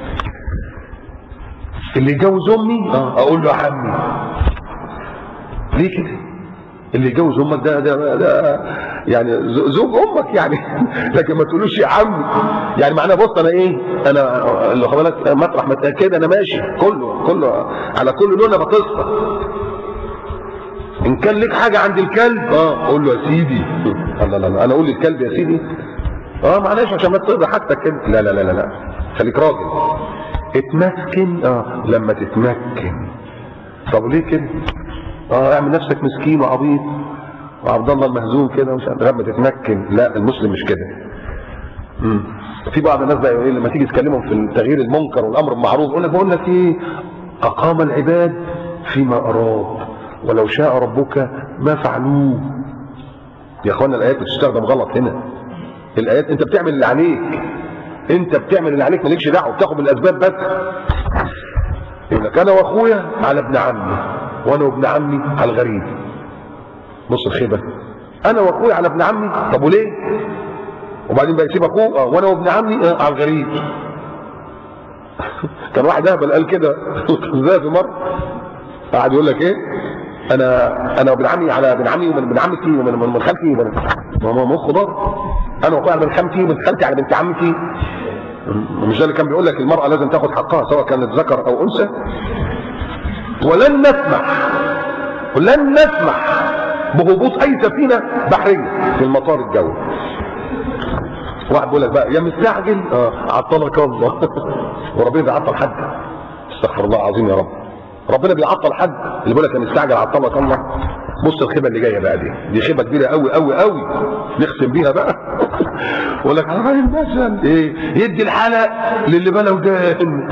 اللي يجوز امي اقول له يا عمي، ليه كده؟ اللي يجوز امك ده يعني زوج امك يعني. لكن ما تقولوش يا عم، يعني معناه بص انا ايه، انا اللي خد بالك مطرح ما كده انا ماشي كله على كل لون بتصفى. ان كان لك حاجه عند الكلب قول له يا سيدي. لا انا اقول للكلب يا سيدي؟ معلش عشان ما تقضي حاجتك كده. لا خليك راجل اتمكن. لما تتمكن. طب ليه كده؟ اعمل نفسك مسكين وعبيط وعبد الله المهزوم كده مش لما تتمكن. لا المسلم مش كده. في بعض الناس بقى ايه لما تيجي تكلمهم في تغيير المنكر والامر بالمعروف بقول لك ايه، اقام العباد فيما اراد ولو شاء ربك ما فعلوه. يا اخوانا الايات بتستخدم غلط هنا. الايات انت بتعمل اللي عليك، مالكش دعوه، بتاخد بالاسباب بس. يقول لك انا واخويا على ابن عمي وانا وابن عمي على الغريب. بص الخيبه، انا واخويا على ابن عمي. طب وليه؟ وبعدين بقى يسيب اخوه وانا وابن عمي على الغريب. كان واحد اهبل قال كده زي في مره قاعد يقول لك ايه، انا وابن عمي على ابن عمي ومن ابن عمتي ومن خالتي مخه ضر. انا واخويا على بنت خالتي وبنت خالتي على بنت عمتي. مش ده اللي كان بيقول لك المرأة لازم تاخد حقها سواء كانت ذكر او انثى؟ ولن نسمح بهبوط اي سفينة بحرية في المطار الجوي. واحد بيقول لك بقى يا مستعجل عطلك الله. وربنا بيعطل حد؟ استغفر الله العظيم يا رب. ربنا بيعطل حد؟ اللي بيقول لك يا مستعجل عطلك الله. بص الخيبه اللي جايه بقى دي خيبه كبيره قوي قوي قوي، نختم بيها بقى. يقول لك على راي المثل ايه، يدي الحلق للي بلا ودان.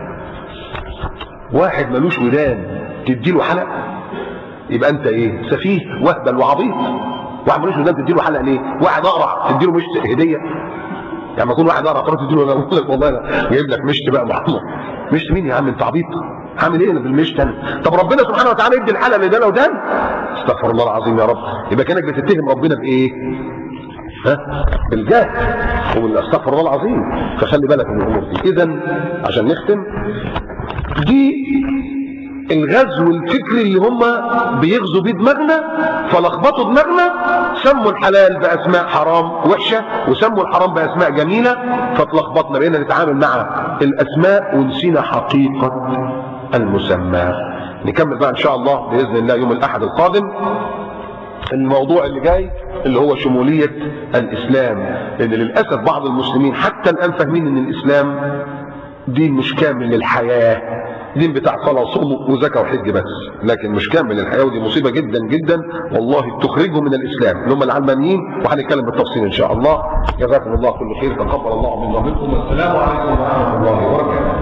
واحد ملوش ودان تديله حلق؟ يبقى انت ايه، سفيه وهبل وعبيط. واحد ملوش ودان تديله حلق ليه؟ واحد اقرع تديله مشت هديه؟ يعني ما يكون واحد اقرع تروح تديله، انا اقول لك والله انا جايب لك مشت بقى محمود. مشت مين يا عم انت عبيط؟ هعمل ايه انا بالمشت انا؟ طب ربنا سبحانه وتعالى يدي الحلق اللي ده ودان؟ استغفر الله العظيم يا رب. يبقى كانك بتتهم ربنا بايه؟ بالجهل والاستغفر الله العظيم. فخلي بالك من الامور دي. اذا عشان نختم، دي الغزو الفكري اللي هم بيغزوا بيه دماغنا، فلخبطوا دماغنا، سموا الحلال باسماء حرام وحشه وسموا الحرام باسماء جميله، فتلخبطنا بقينا نتعامل مع الاسماء ونسينا حقيقه المسمى. نكمل بقى ان شاء الله باذن الله يوم الاحد القادم الموضوع اللي جاي اللي هو شموليه الاسلام، لان للاسف بعض المسلمين حتى الان فاهمين ان الاسلام دين مش كامل للحياه، دين بتاع صلاه وصوم وزكاه وحج بس، لكن مش كامل للحياه، ودي مصيبه جدا جدا والله تخرجهم من الاسلام اللي هم العلمانيين، وهنتكلم بالتفصيل ان شاء الله. جزاكم الله كل خير، تقبل الله منا ومنكم، والسلام عليكم ورحمه الله وبركاته.